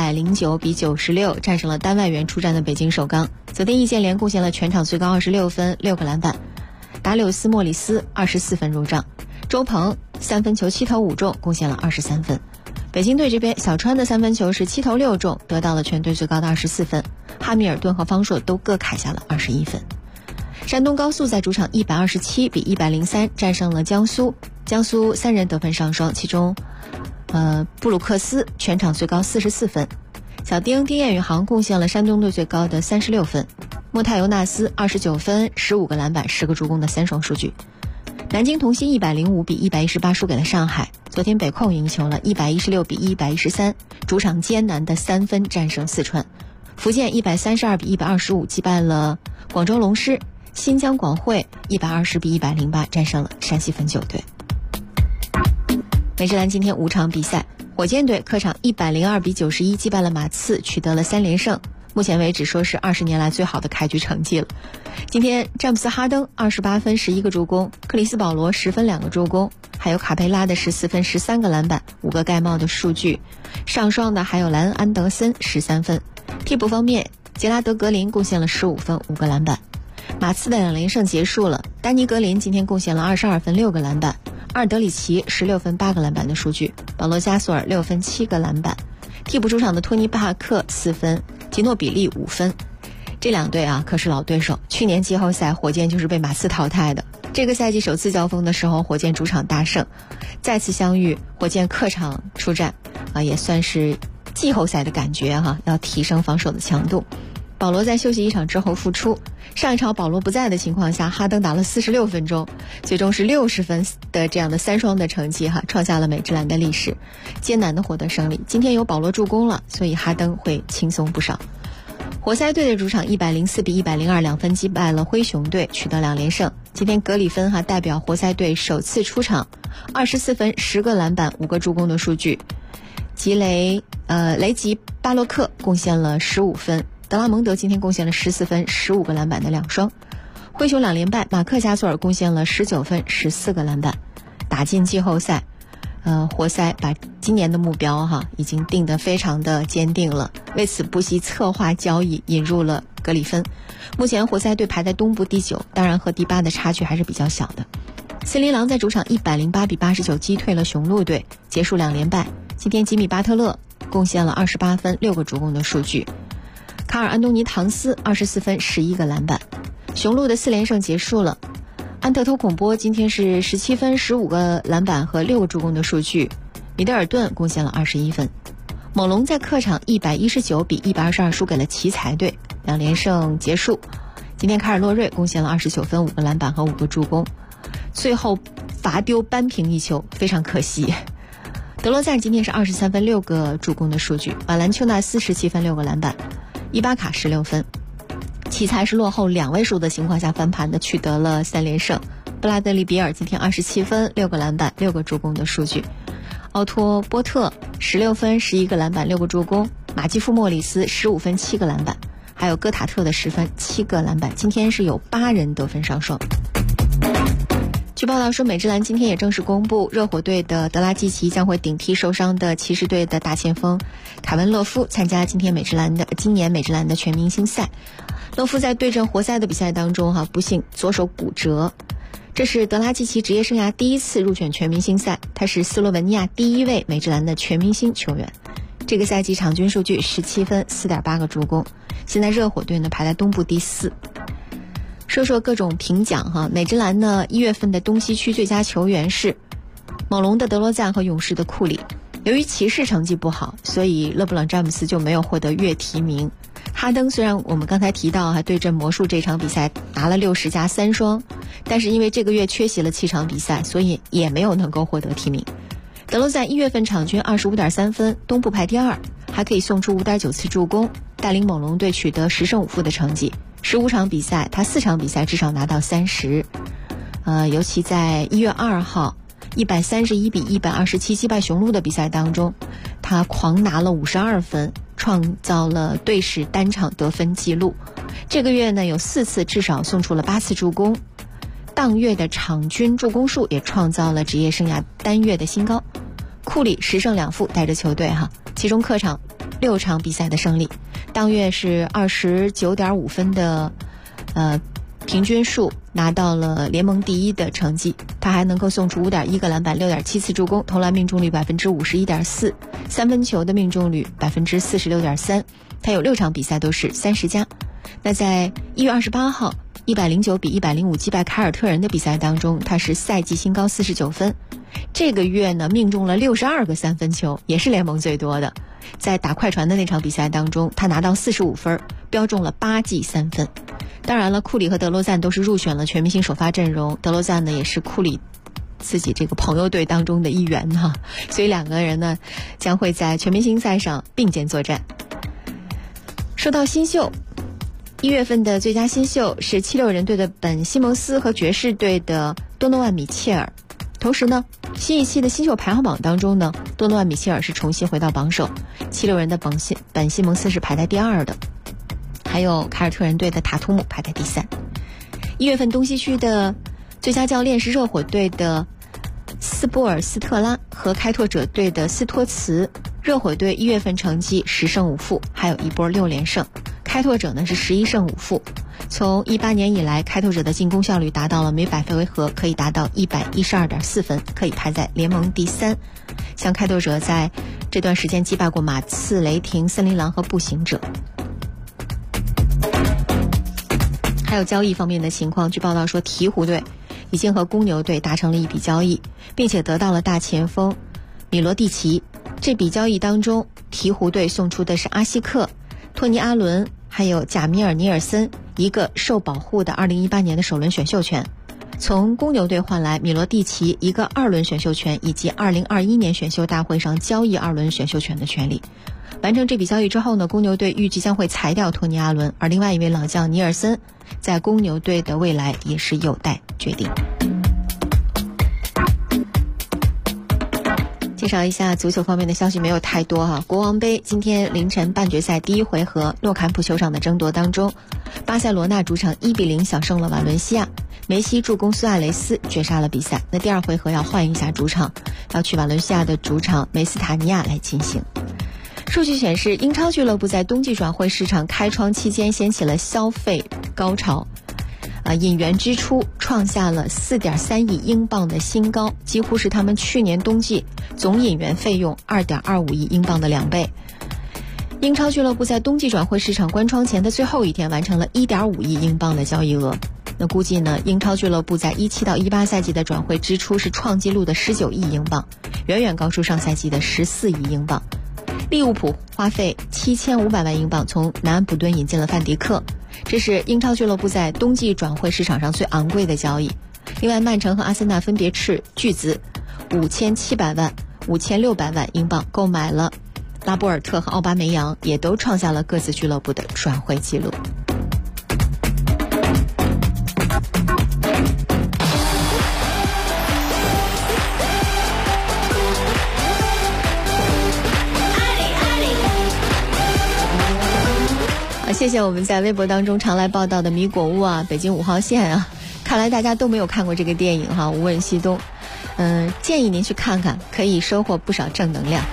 109比96战胜了单外援出战的北京首钢。昨天易建联贡献了全场最高26分6个篮板，达柳斯莫里斯24分入账，周鹏3分球7投5中，贡献了23分。北京队这边小川的3分球是7投6中，得到了全队最高的24分，哈密尔顿和方硕都各砍下了21分。山东高速在主场127比103战胜了江苏，江苏3人得分上双，其中布鲁克斯全场最高44分，小丁彦宇航贡献了山东队最高的36分，莫泰尤纳斯29分15个篮板10个助攻的3双数据。南京同曦105比118输给了上海，昨天北控赢球了116比113，主场艰难的3分战胜四川。福建132比125击败了广州龙狮，新疆广汇120比108战胜了山西汾酒队。美职篮今天5场比赛，火箭队客场102比91击败了马刺，取得了3连胜，目前为止说是20年来最好的开局成绩了。今天詹姆斯哈登28分11个助攻，克里斯保罗10分2个助攻，还有卡佩拉的14分13个篮板5个盖帽的数据，上双的还有莱恩安德森13分。替补方面，杰拉德格林贡献了15分5个篮板。马刺的2连胜结束了，丹尼格林今天贡献了22分6个篮板，阿尔德里奇16分8个篮板的数据，保罗加索尔6分7个篮板。替补出场的托尼巴克4分，吉诺比利5分。这两队可是老对手，去年季后赛火箭就是被马刺淘汰的。这个赛季首次交锋的时候，火箭主场大胜，再次相遇，火箭客场出战也算是季后赛的感觉要提升防守的强度。保罗在休息1场之后复出，上一场保罗不在的情况下，哈登打了46分钟，最终是60分的这样的3双的成绩创下了美职篮的历史，艰难的获得胜利。今天有保罗助攻了，所以哈登会轻松不少。活塞队的主场104比102 2分击败了灰熊队，取得2连胜。今天格里芬代表活塞队首次出场，24分10个篮板5个助攻的数据。雷吉巴洛克贡献了15分，德拉蒙德今天贡献了14分15个篮板的2双。灰熊2连败，马克加索尔贡献了19分14个篮板，打进季后赛。活塞把今年的目标已经定得非常的坚定了，为此不惜策划交易引入了格里芬。目前活塞队排在东部第9，当然和第8的差距还是比较小的。森林狼在主场108比89击退了雄鹿队，结束2连败。今天吉米巴特勒贡献了28分6个助攻的数据，卡尔安东尼唐斯24分11个篮板。雄鹿的4连胜结束了，安特托孔波今天是17分15个篮板和6个助攻的数据，米德尔顿贡献了21分。猛龙在客场119比122输给了奇才队，2连胜结束。今天卡尔洛瑞贡献了29分5个篮板和5个助攻，最后罚丢扳平一球，非常可惜。德罗赞今天是23分6个助攻的数据，瓦兰丘纳斯17分6个篮板，伊巴卡16分。奇才是落后2位数的情况下翻盘的，取得了3连胜。布拉德利比尔今天27分6个篮板6个助攻的数据，奥托波特16分11个篮板6个助攻，马基夫莫里斯15分7个篮板，还有戈塔特的10分7个篮板。今天是有8人得分上双。 据报道说，美职篮今天也正式公布，热火队的德拉季奇将会顶替受伤的骑士队的大前锋凯文·勒夫，参加今年美职篮的全明星赛。勒夫在对阵活塞的比赛当中不幸左手骨折，这是德拉季奇职业生涯第一次入选全明星赛，他是斯洛文尼亚第一位美职篮的全明星球员。这个赛季场均数据17分 4.8 个助攻，现在热火队呢排在东部第4。说说各种评奖美职篮呢1月份的东西区最佳球员是猛龙的德罗赞和勇士的库里。由于骑士成绩不好，所以勒布朗詹姆斯就没有获得月提名。哈登虽然我们刚才提到还对阵魔术这场比赛拿了60加3双，但是因为这个月缺席了7场比赛，所以也没有能够获得提名。德罗赞1月份场均 25.3 分，东部排第2，还可以送出 5.9 次助攻，带领猛龙队取得10胜5负的成绩。15场比赛他4场比赛至少拿到30。尤其在1月2号131比127击败雄鹿的比赛当中，他狂拿了52分，创造了队史单场得分纪录。这个月呢有4次至少送出了8次助攻，当月的场均助攻数也创造了职业生涯单月的新高。库里10胜2负带着球队其中客场6场比赛的胜利，当月是 29.5 分的平均数，拿到了联盟第1的成绩。他还能够送出 5.1 个篮板 6.7 次助攻，投篮命中率 51.4%， 三分球的命中率 46.3%。 他有6场比赛都是30加。那在1月28号109比105击败凯尔特人的比赛当中，他是赛季新高49分。这个月呢命中了62个三分球，也是联盟最多的。在打快船的那场比赛当中，他拿到45分，标中了8记3分。当然了，库里和德罗赞都是入选了全明星首发阵容，德罗赞呢也是库里自己这个朋友队当中的一员所以两个人呢将会在全明星赛上并肩作战。说到新秀，1月份的最佳新秀是76人队的本西蒙斯和爵士队的多诺万米切尔。同时呢，新一期的新秀排行榜当中呢，多诺万米切尔是重新回到榜首，76人的本西蒙斯是排在第2的，还有凯尔特人队的塔图姆排在第3。1月份东西区的最佳教练是热火队的斯波尔斯特拉和开拓者队的斯托茨。热火队1月份成绩10胜5负，还有一波6连胜。开拓者呢是11胜5负。从18年以来，开拓者的进攻效率达到了每100回合可以达到 112.4 分，可以排在联盟第3。像开拓者在这段时间击败过马刺、雷霆、森林狼和步行者。还有交易方面的情况，据报道说鹈鹕队已经和公牛队达成了一笔交易，并且得到了大前锋米罗蒂奇。这笔交易当中，鹈鹕队送出的是阿西克、托尼阿伦还有贾米尔尼尔森一个受保护的2018年的首轮选秀权，从公牛队换来米罗蒂奇一个2轮选秀权以及2021年选秀大会上交易2轮选秀权的权利。完成这笔交易之后呢，公牛队预计将会裁掉托尼阿伦，而另外一位老将尼尔森在公牛队的未来也是有待决定。介绍一下足球方面的消息，没有太多国王杯今天凌晨半决赛第1回合诺坎普球场的争夺当中，巴塞罗那主场1比0小胜了瓦伦西亚，梅西助攻苏亚雷斯绝杀了比赛。那第2回合要换一下主场，要去瓦伦西亚的主场梅斯塔尼亚来进行。数据显示，英超俱乐部在冬季转会市场开窗期间掀起了消费高潮，引援支出创下了 4.3 亿英镑的新高，几乎是他们去年冬季总引援费用 2.25 亿英镑的2倍。英超俱乐部在冬季转会市场关窗前的最后一天完成了 1.5 亿英镑的交易额。那估计呢，英超俱乐部在17到18赛季的转会支出是创纪录的19亿英镑，远远高出上赛季的14亿英镑。利物浦花费7500万英镑从南安普敦引进了范迪克，这是英超俱乐部在冬季转会市场上最昂贵的交易。另外，曼城和阿森纳分别斥巨资5700万、5600万英镑购买了拉波尔特和奥巴梅扬，也都创下了各自俱乐部的转会纪录。谢谢我们在微博当中常来报道的米果屋北京5号线看来大家都没有看过这个电影哈，《无问西东》。建议您去看看，可以收获不少正能量。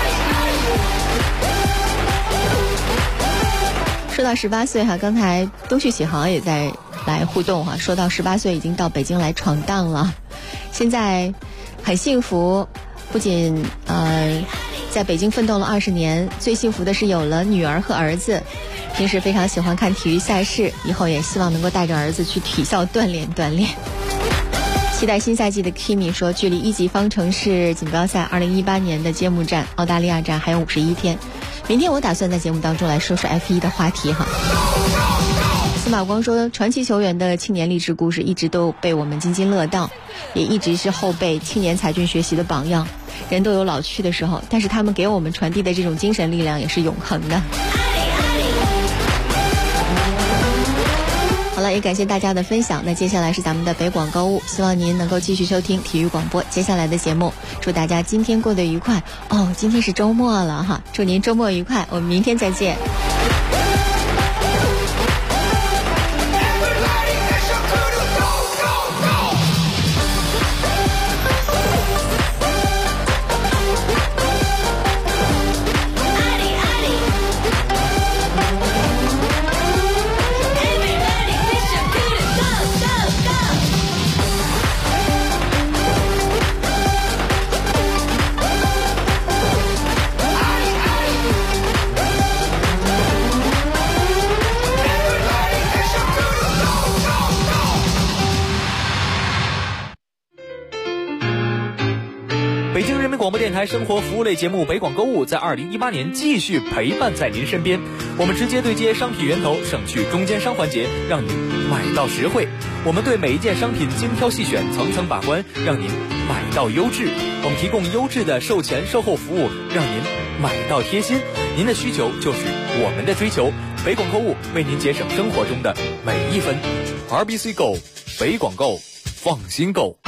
说到18岁哈，刚才东旭启航也在来互动哈，说到18岁已经到北京来闯荡了，现在很幸福，不仅在北京奋斗了20年，最幸福的是有了女儿和儿子，平时非常喜欢看体育赛事，以后也希望能够带着儿子去体校锻炼锻炼。期待新赛季的 Kimi 说，距离1级方程式锦标赛2018年的揭幕战澳大利亚站还有51天，明天我打算在节目当中来说说 F1 的话题哈。司马光说，传奇球员的青年励志故事一直都被我们津津乐道，也一直是后辈青年才俊学习的榜样。人都有老去的时候，但是他们给我们传递的这种精神力量也是永恒的。好了，也感谢大家的分享。那接下来是咱们的北广购物，希望您能够继续收听体育广播接下来的节目。祝大家今天过得愉快哦！今天是周末了哈，祝您周末愉快，我们明天再见。 广播电台生活服务类节目北广购物在2018年继续陪伴在您身边，我们直接对接商品源头，省去中间商环节，让您买到实惠。我们对每一件商品精挑细选，层层把关，让您买到优质。我们提供优质的售前售后服务，让您买到贴心。您的需求就是我们的追求，北广购物为您节省生活中的每一分。RBC Go， 北广购，放心购。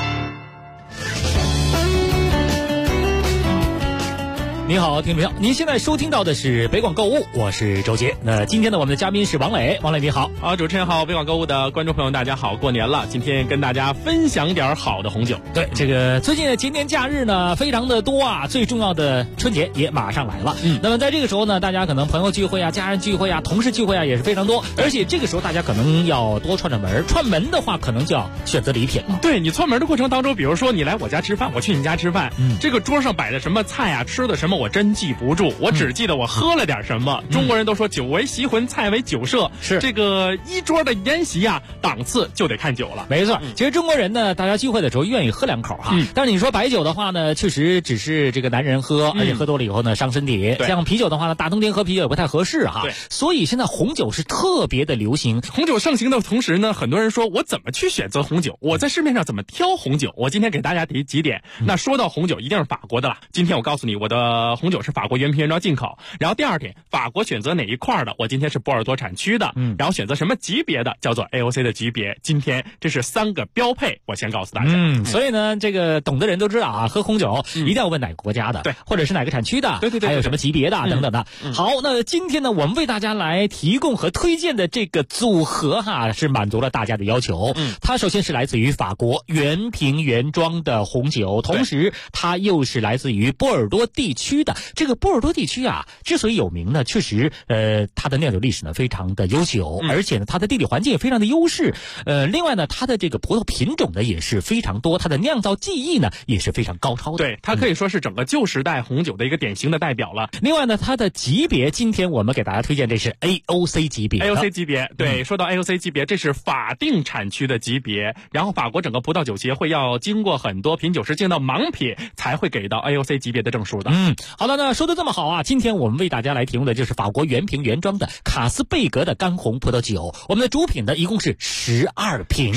您好，听众朋友，您现在收听到的是北广购物，我是周杰。那今天呢，我们的嘉宾是王磊，王磊你好。 好，主持人好，北广购物的观众朋友大家好，过年了，今天跟大家分享点好的红酒。 对，这个最近的节年假日呢非常的多啊，最重要的春节也马上来了。那么在这个时候呢，大家可能朋友聚会啊、家人聚会啊、同事聚会啊也是非常多，而且这个时候大家可能要多串门，串门的话可能就要选择礼品了。 对，你串门的过程当中，比如说你来我家吃饭，我去你家吃饭，这个桌上摆的什么菜啊、吃的什么我真记不住，我只记得我喝了点什么。中国人都说酒为席魂，菜为酒色，是这个一桌的宴席啊，档次就得看酒了。 没错，其实中国人呢，大家聚会的时候愿意喝两口哈。但是你说白酒的话呢，确实只是这个男人喝，而且喝多了以后呢伤身体。像啤酒的话呢，大冬天喝啤酒也不太合适哈。对，所以现在红酒是特别的流行。 红酒盛行的同时呢，很多人说我怎么去选择红酒？我在市面上怎么挑红酒？我今天给大家提几点。那说到红酒，一定是法国的了。今天我告诉你，我的红酒是法国原瓶原装进口。然后第二点，法国选择哪一块的？我今天是波尔多产区的。然后选择什么级别的？叫做 AOC 的级别。今天这是3个标配，我先告诉大家。 所以呢，这个懂的人都知道啊，喝红酒一定要问哪个国家的，对，或者是哪个产区的，对，还有什么级别的等等的。好，那今天呢，我们为大家来提供和推荐的这个组合哈，是满足了大家的要求。它首先是来自于法国原瓶原装的红酒，同时它又是来自于波尔多地区的。这个波尔多地区啊，之所以有名呢，确实它的酿酒历史呢非常的悠久，而且呢它的地理环境也非常的优势。另外呢，它的这个葡萄品种呢也是非常多，它的酿造技艺呢也是非常高超的。 对，它可以说是整个旧时代红酒的一个典型的代表了。 另外呢，它的级别，今天我们给大家推荐这是 AOC 级别。 AOC 级别，对，说到 AOC 级别，这是法定产区的级别。然后法国整个葡萄酒协会要经过很多品酒师进到盲品，才会给到 AOC 级别的证书的。 好的，那说的这么好啊，今天我们为大家来提供的就是法国原瓶原装的卡斯贝格的干红葡萄酒。我们的主品呢一共是12瓶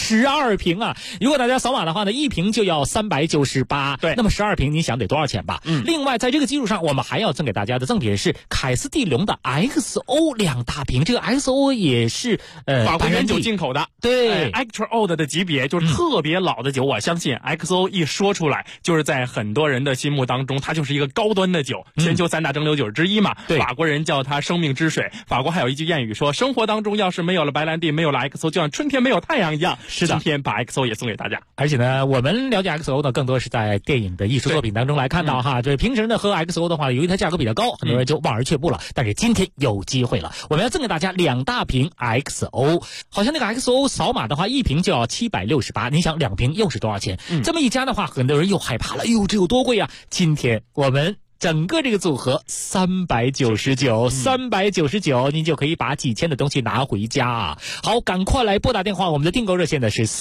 ，12瓶啊！如果大家扫码的话呢，一瓶就要398。对，那么12瓶，你想得多少钱吧？另外在这个基础上，我们还要赠给大家的赠品是凯斯蒂龙的 XO 2大瓶。这个 XO 也是法国原酒进口的， 对 ，Extra Old 的级别就是特别老的酒。我相信 XO 一说出来，就是在很多人的心目当中，它就是一个个高端的酒，全球3大蒸馏酒之一嘛。 对， 法国人叫它生命之水。法国还有一句谚语说，生活当中要是没有了白兰地，没有了 XO， 就像春天没有太阳一样。 是的， 今天把 XO 也送给大家。 而且呢，我们了解 XO 呢，更多是在电影的艺术作品当中来看到哈。对，平时呢喝 XO 的话，由于它价格比较高，很多人就望而却步了。但是今天有机会了，我们要赠给大家2大瓶 XO。好像那个 XO 扫码的话，一瓶就要768，你想2瓶又是多少钱？这么一加的话，很多人又害怕了，哎呦，这有多贵啊！今天我们整个这个组合399，您就可以把几千的东西拿回家啊！好，赶快来拨打电话，我们的订购热线呢是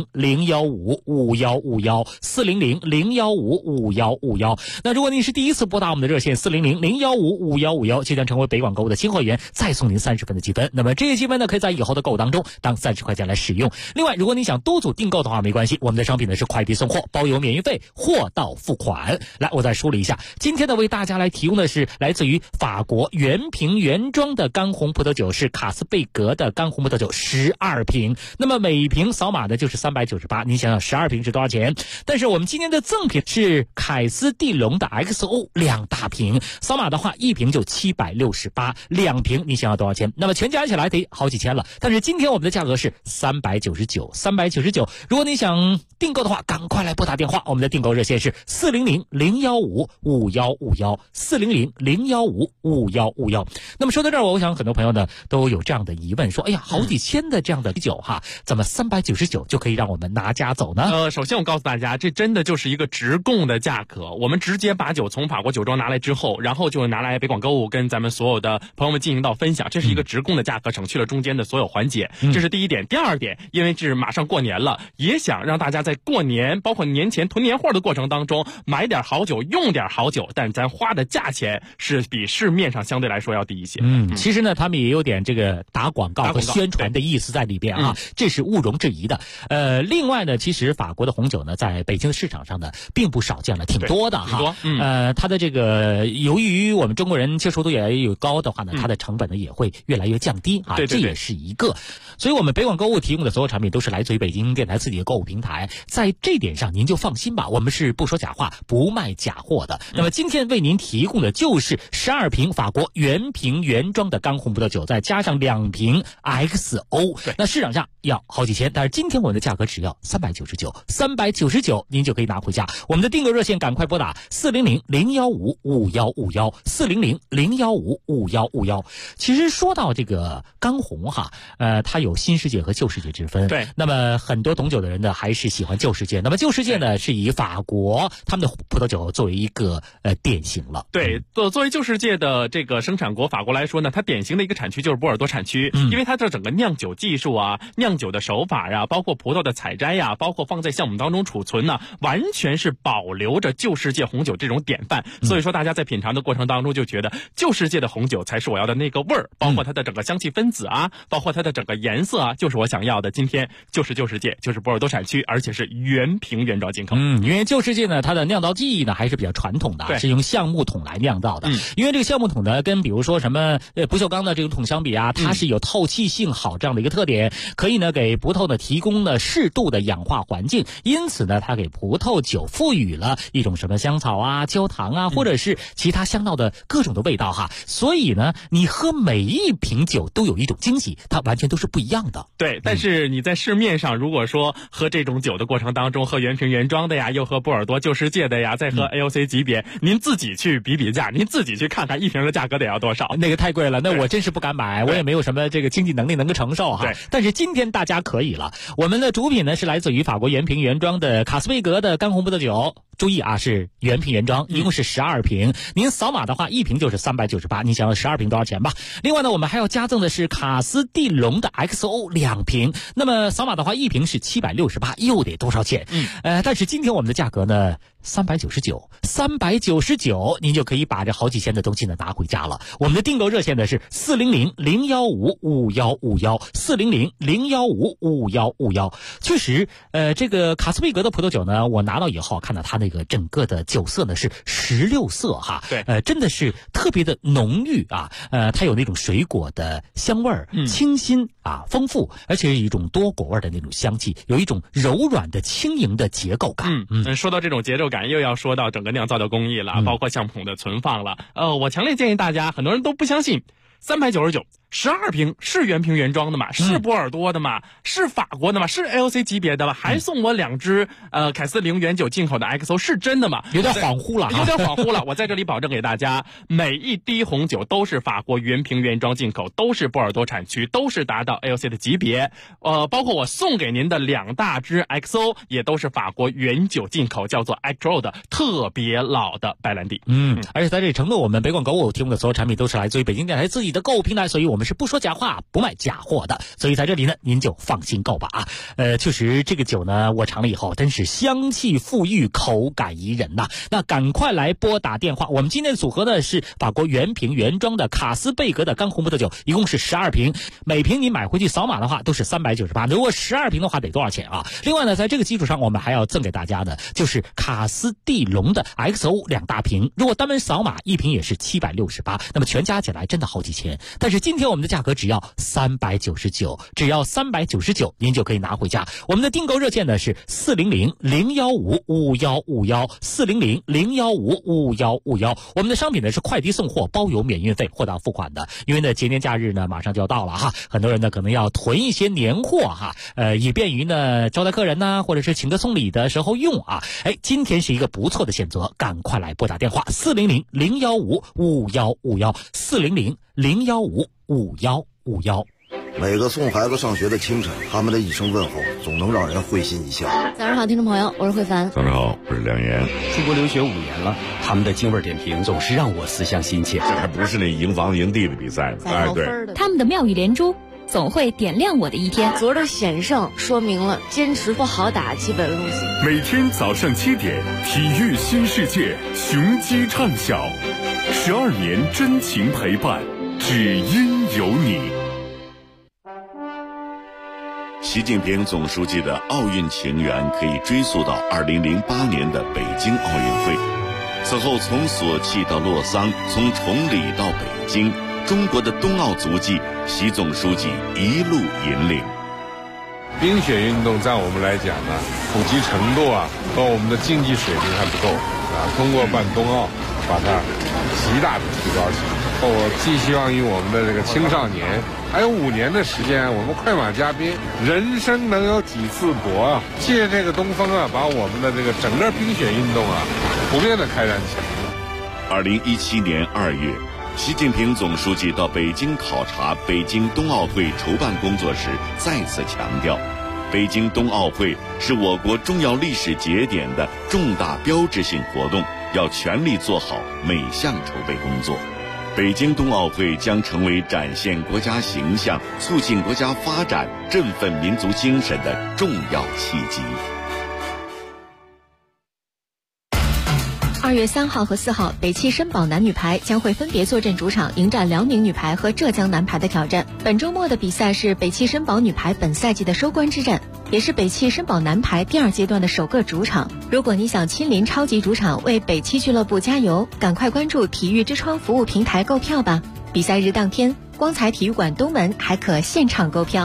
400-015-5151，400-015-5151。那如果您是第一次拨打我们的热线400-015-5151，就将成为北广购物的新会员，再送您30分的积分。那么这些积分呢，可以在以后的购物当中当30块钱来使用。另外，如果你想多组订购的话，没关系，我们的商品呢是快递送货，包邮免运费，货到付款。来，我再梳理一下，今天呢为大家来提供的是来自于法国原瓶原装的干红葡萄酒，是卡斯贝格的干红葡萄酒12瓶，那么每瓶扫码的就是398，你想想12瓶是多少钱？但是我们今天的赠品是凯斯蒂龙的 XO 2大瓶，扫码的话一瓶就768，2瓶你想要多少钱？那么全加起来得好几千了，但是今天我们的价格是399，如果你想订购的话，赶快来拨打电话，我们的订购热线是400-015-5151，400-015-5151。那么说到这儿，我想很多朋友呢都有这样的疑问，说哎呀，好几千的这样的酒哈，怎么399就可以让我们拿家走呢？ 首先我告诉大家，这真的就是一个直供的价格，我们直接把酒从法国酒庄拿来之后，然后就拿来北广购物跟咱们所有的朋友们进行到分享，这是一个直供的价格，省去了中间的所有环节，这是第一点。第二点，因为是马上过年了，也想让大家在过年包括年前囤年货的过程当中买点好酒，用点好酒，但咱花的价钱是比市面上相对来说要低一些。 其实呢，他们也有点这个打广告和宣传的意思在里边啊，这是毋庸置疑的。另外呢，其实法国的红酒呢，在北京的市场上呢，并不少见了，挺多的哈。它的这个由于我们中国人接受度也有高的话呢，它的成本呢也会越来越降低啊，这也是一个。所以我们北广购物提供的所有产品都是来自于北京电台自己的购物平台，在这点上您就放心吧，我们是不说假话，不卖假货的。那么今天为您提供的就是12瓶法国原瓶原装的干红葡萄酒，再加上2瓶 XO， 那市场上要好几千，但是今天我们的价格只要399，您就可以拿回家。我们的订购热线赶快拨打400-015-5151， 400-015-5151。其实说到这个干红哈，它有新世界和旧世界之分。 对， 那么很多懂酒的人呢，还是喜欢旧世界。那么旧世界呢，是以法国他们的葡萄酒作为一个典型了。 对，作为旧世界的这个生产国法国来说呢，它典型的一个产区就是波尔多产区，因为它的整个酿酒技术啊、酿酒的手法呀、包括葡萄的采摘呀、包括放在橡木当中储存呢，完全是保留着旧世界红酒这种典范。所以说大家在品尝的过程当中就觉得旧世界的红酒才是我要的那个味儿，包括它的整个香气分子啊，包括它的整个颜色啊，就是我想要的。今天就是旧世界，就是波尔多产区，而且是原瓶原装进口。 因为旧世界呢，它的酿造技艺呢还是比较传统的，是用橡木桶来酿造的。因为这个橡木桶呢，跟比如说什么不锈钢的这种桶相比啊，它是有透气性好这样的一个特点，可以呢给葡萄呢提供了适度的氧化环境，因此呢，它给葡萄酒赋予了一种什么香草啊、焦糖啊，或者是其他香料的各种的味道哈。所以呢，你喝每一瓶酒都有一种惊喜，它完全都是不一样的。 对，但是你在市面上如果说喝这种酒的过程当中，喝原瓶原装的呀，又喝波尔多旧世界的呀，再喝 AOC 级别，您自己去比比价，您自己去看看一瓶的价格得要多少。 那个太贵了，那我真是不敢买，我也没有什么这个经济能力能够承受哈。但是今天大家可以了，我们的主品呢是来自于法国原瓶原装的卡斯贝格的干红葡萄酒，注意啊，是原瓶原装，一共是12瓶。您扫码的话，一瓶就是398，你想要12瓶多少钱吧？另外呢，我们还要加赠的是卡斯蒂龙的 XO 2瓶，那么扫码的话，一瓶是768，又得多少钱？但是今天我们的价格呢，399，您就可以把这好几千的东西呢拿回家了。我们的订购热线呢是400-015-5151，400-015-5151。确实，这个卡斯贝格的葡萄酒呢，我拿到以后看到它那个整个的酒色呢是16色哈， 对， 真的是特别的浓郁啊，它有那种水果的香味儿，清新啊，丰富，而且是一种多果味的那种香气，有一种柔软的轻盈的结构感。 说到这种节奏感，又要说到整个酿造的工艺了，包括橡木桶的存放了。我强烈建议大家，很多人都不相信，399。12瓶是原瓶原装的嘛？是波尔多的嘛？是法国的嘛？是 AOC 级别的吧？还送我2支凯司零原酒进口的 XO， 是真的吗？ 有点恍惚了， 有点恍惚了。我在这里保证给大家，每一滴红酒都是法国原瓶原装进口，都是波尔多产区，都是达到 AOC 的级别。包括我送给您的2大支 XO 也都是法国原酒进口，叫做 XO 的特别老的白兰地。 而且在这里承诺我们北广购物提供的所有产品都是来自于北京电台自己的购物平台，所以我们是不说假话，不卖假货的，所以在这里呢，您就放心购吧啊！确实这个酒呢，我尝了以后，真是香气馥郁，口感宜人呐。那赶快来拨打电话，我们今天的组合呢是法国原瓶原装的卡斯贝格的干红葡萄酒，一共是12瓶，每瓶你买回去扫码的话都是398，如果12瓶的话得多少钱啊？另外呢，在这个基础上，我们还要赠给大家的就是卡斯蒂龙的 XO 2大瓶，如果单门扫码一瓶也是768，那么全加起来真的好几千。但是今天我们的价格只要399，只要399，您就可以拿回家。我们的订购热线呢是400-015-5151，400-015-5151。我们的商品呢是快递送货，包邮免运费，货到付款的。因为呢节年假日呢马上就要到了哈，很多人呢可能要囤一些年货哈，以便于呢招待客人呐，或者是请客送礼的时候用啊。今天是一个不错的选择，赶快来拨打电话400-015-5151，400-015-5151。 每个送孩子上学的清晨，他们的一声问候总能让人会心一笑。 早上好，听众朋友，我是慧凡。 早上好，我是梁岩。 出国留学5年了，他们的京味点评总是让我思乡心切。 这还不是那赢房赢地的比赛呢，对， 他们的妙语连珠总会点亮我的一天。 昨儿的险胜说明了坚持不好打基本路线。 每天早上7点，体育新世界，雄鸡唱晓，12年真情陪伴，只因有你。 习近平总书记的奥运情缘可以追溯到2008年的北京奥运会。此后从索契到洛桑，从崇礼到北京，中国的冬奥足迹，习总书记一路引领。 冰雪运动在我们来讲呢，普及程度和我们的竞技水平还不够通过办冬奥，把它极大的提高起来。我寄希望于我们的这个青少年，还有5年的时间，我们快马加鞭，人生能有几次搏借这个东风把我们的这个整个冰雪运动普遍的开展起来。 2017年2月，习近平总书记到北京考察北京冬奥会筹办工作时，再次强调，北京冬奥会是我国重要历史节点的重大标志性活动，要全力做好每项筹备工作。北京冬奥会将成为展现国家形象、促进国家发展、振奋民族精神的重要契机。 2月3号和4号，北汽绅宝男女排将会分别坐镇主场，迎战辽宁女排和浙江男排的挑战。本周末的比赛是北汽绅宝女排本赛季的收官之战，也是北汽绅宝男排第2阶段的首个主场。如果你想亲临超级主场为北汽俱乐部加油，赶快关注体育之窗服务平台购票吧。比赛日当天，光彩体育馆东门还可现场购票。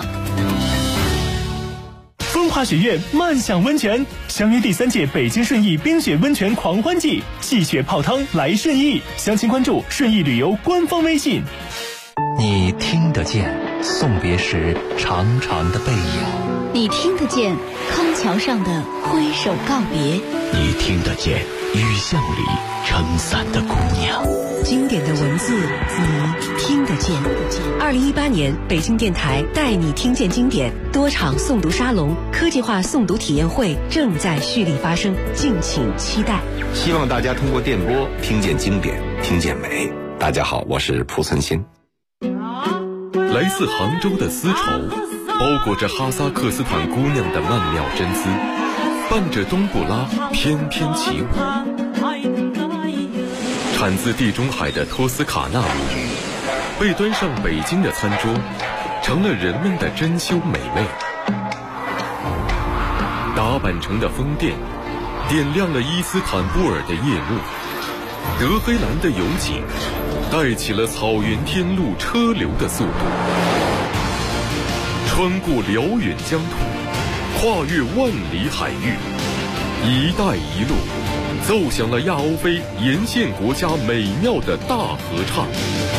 风华雪苑漫享温泉，相约第3届北京顺义冰雪温泉狂欢季，戏雪泡汤来顺义。详情关注顺义旅游官方微信。 你听得见送别时长长的背影， 你听得见康桥上的挥手告别， 你听得见雨巷里撑伞的姑娘。 经典的文字，你听得见。2018年，北京电台带你听见经典多场诵读沙龙、科技化诵读体验会正在蓄力发生，敬请期待。 希望大家通过电波听见经典，听见美。大家好，我是蒲存昕。 来自杭州的丝绸，包裹着哈萨克斯坦姑娘的曼妙真姿，伴着冬不拉翩翩起舞。产自地中海的托斯卡纳舞，被端上北京的餐桌，成了人们的珍馐美味。打扮成的宫殿， 点亮了伊斯坦布尔的夜幕，德黑兰的油井带起了草原天路车流的速度，穿过辽远疆土，跨越万里海域，一带一路奏响了亚欧非沿线国家美妙的大合唱。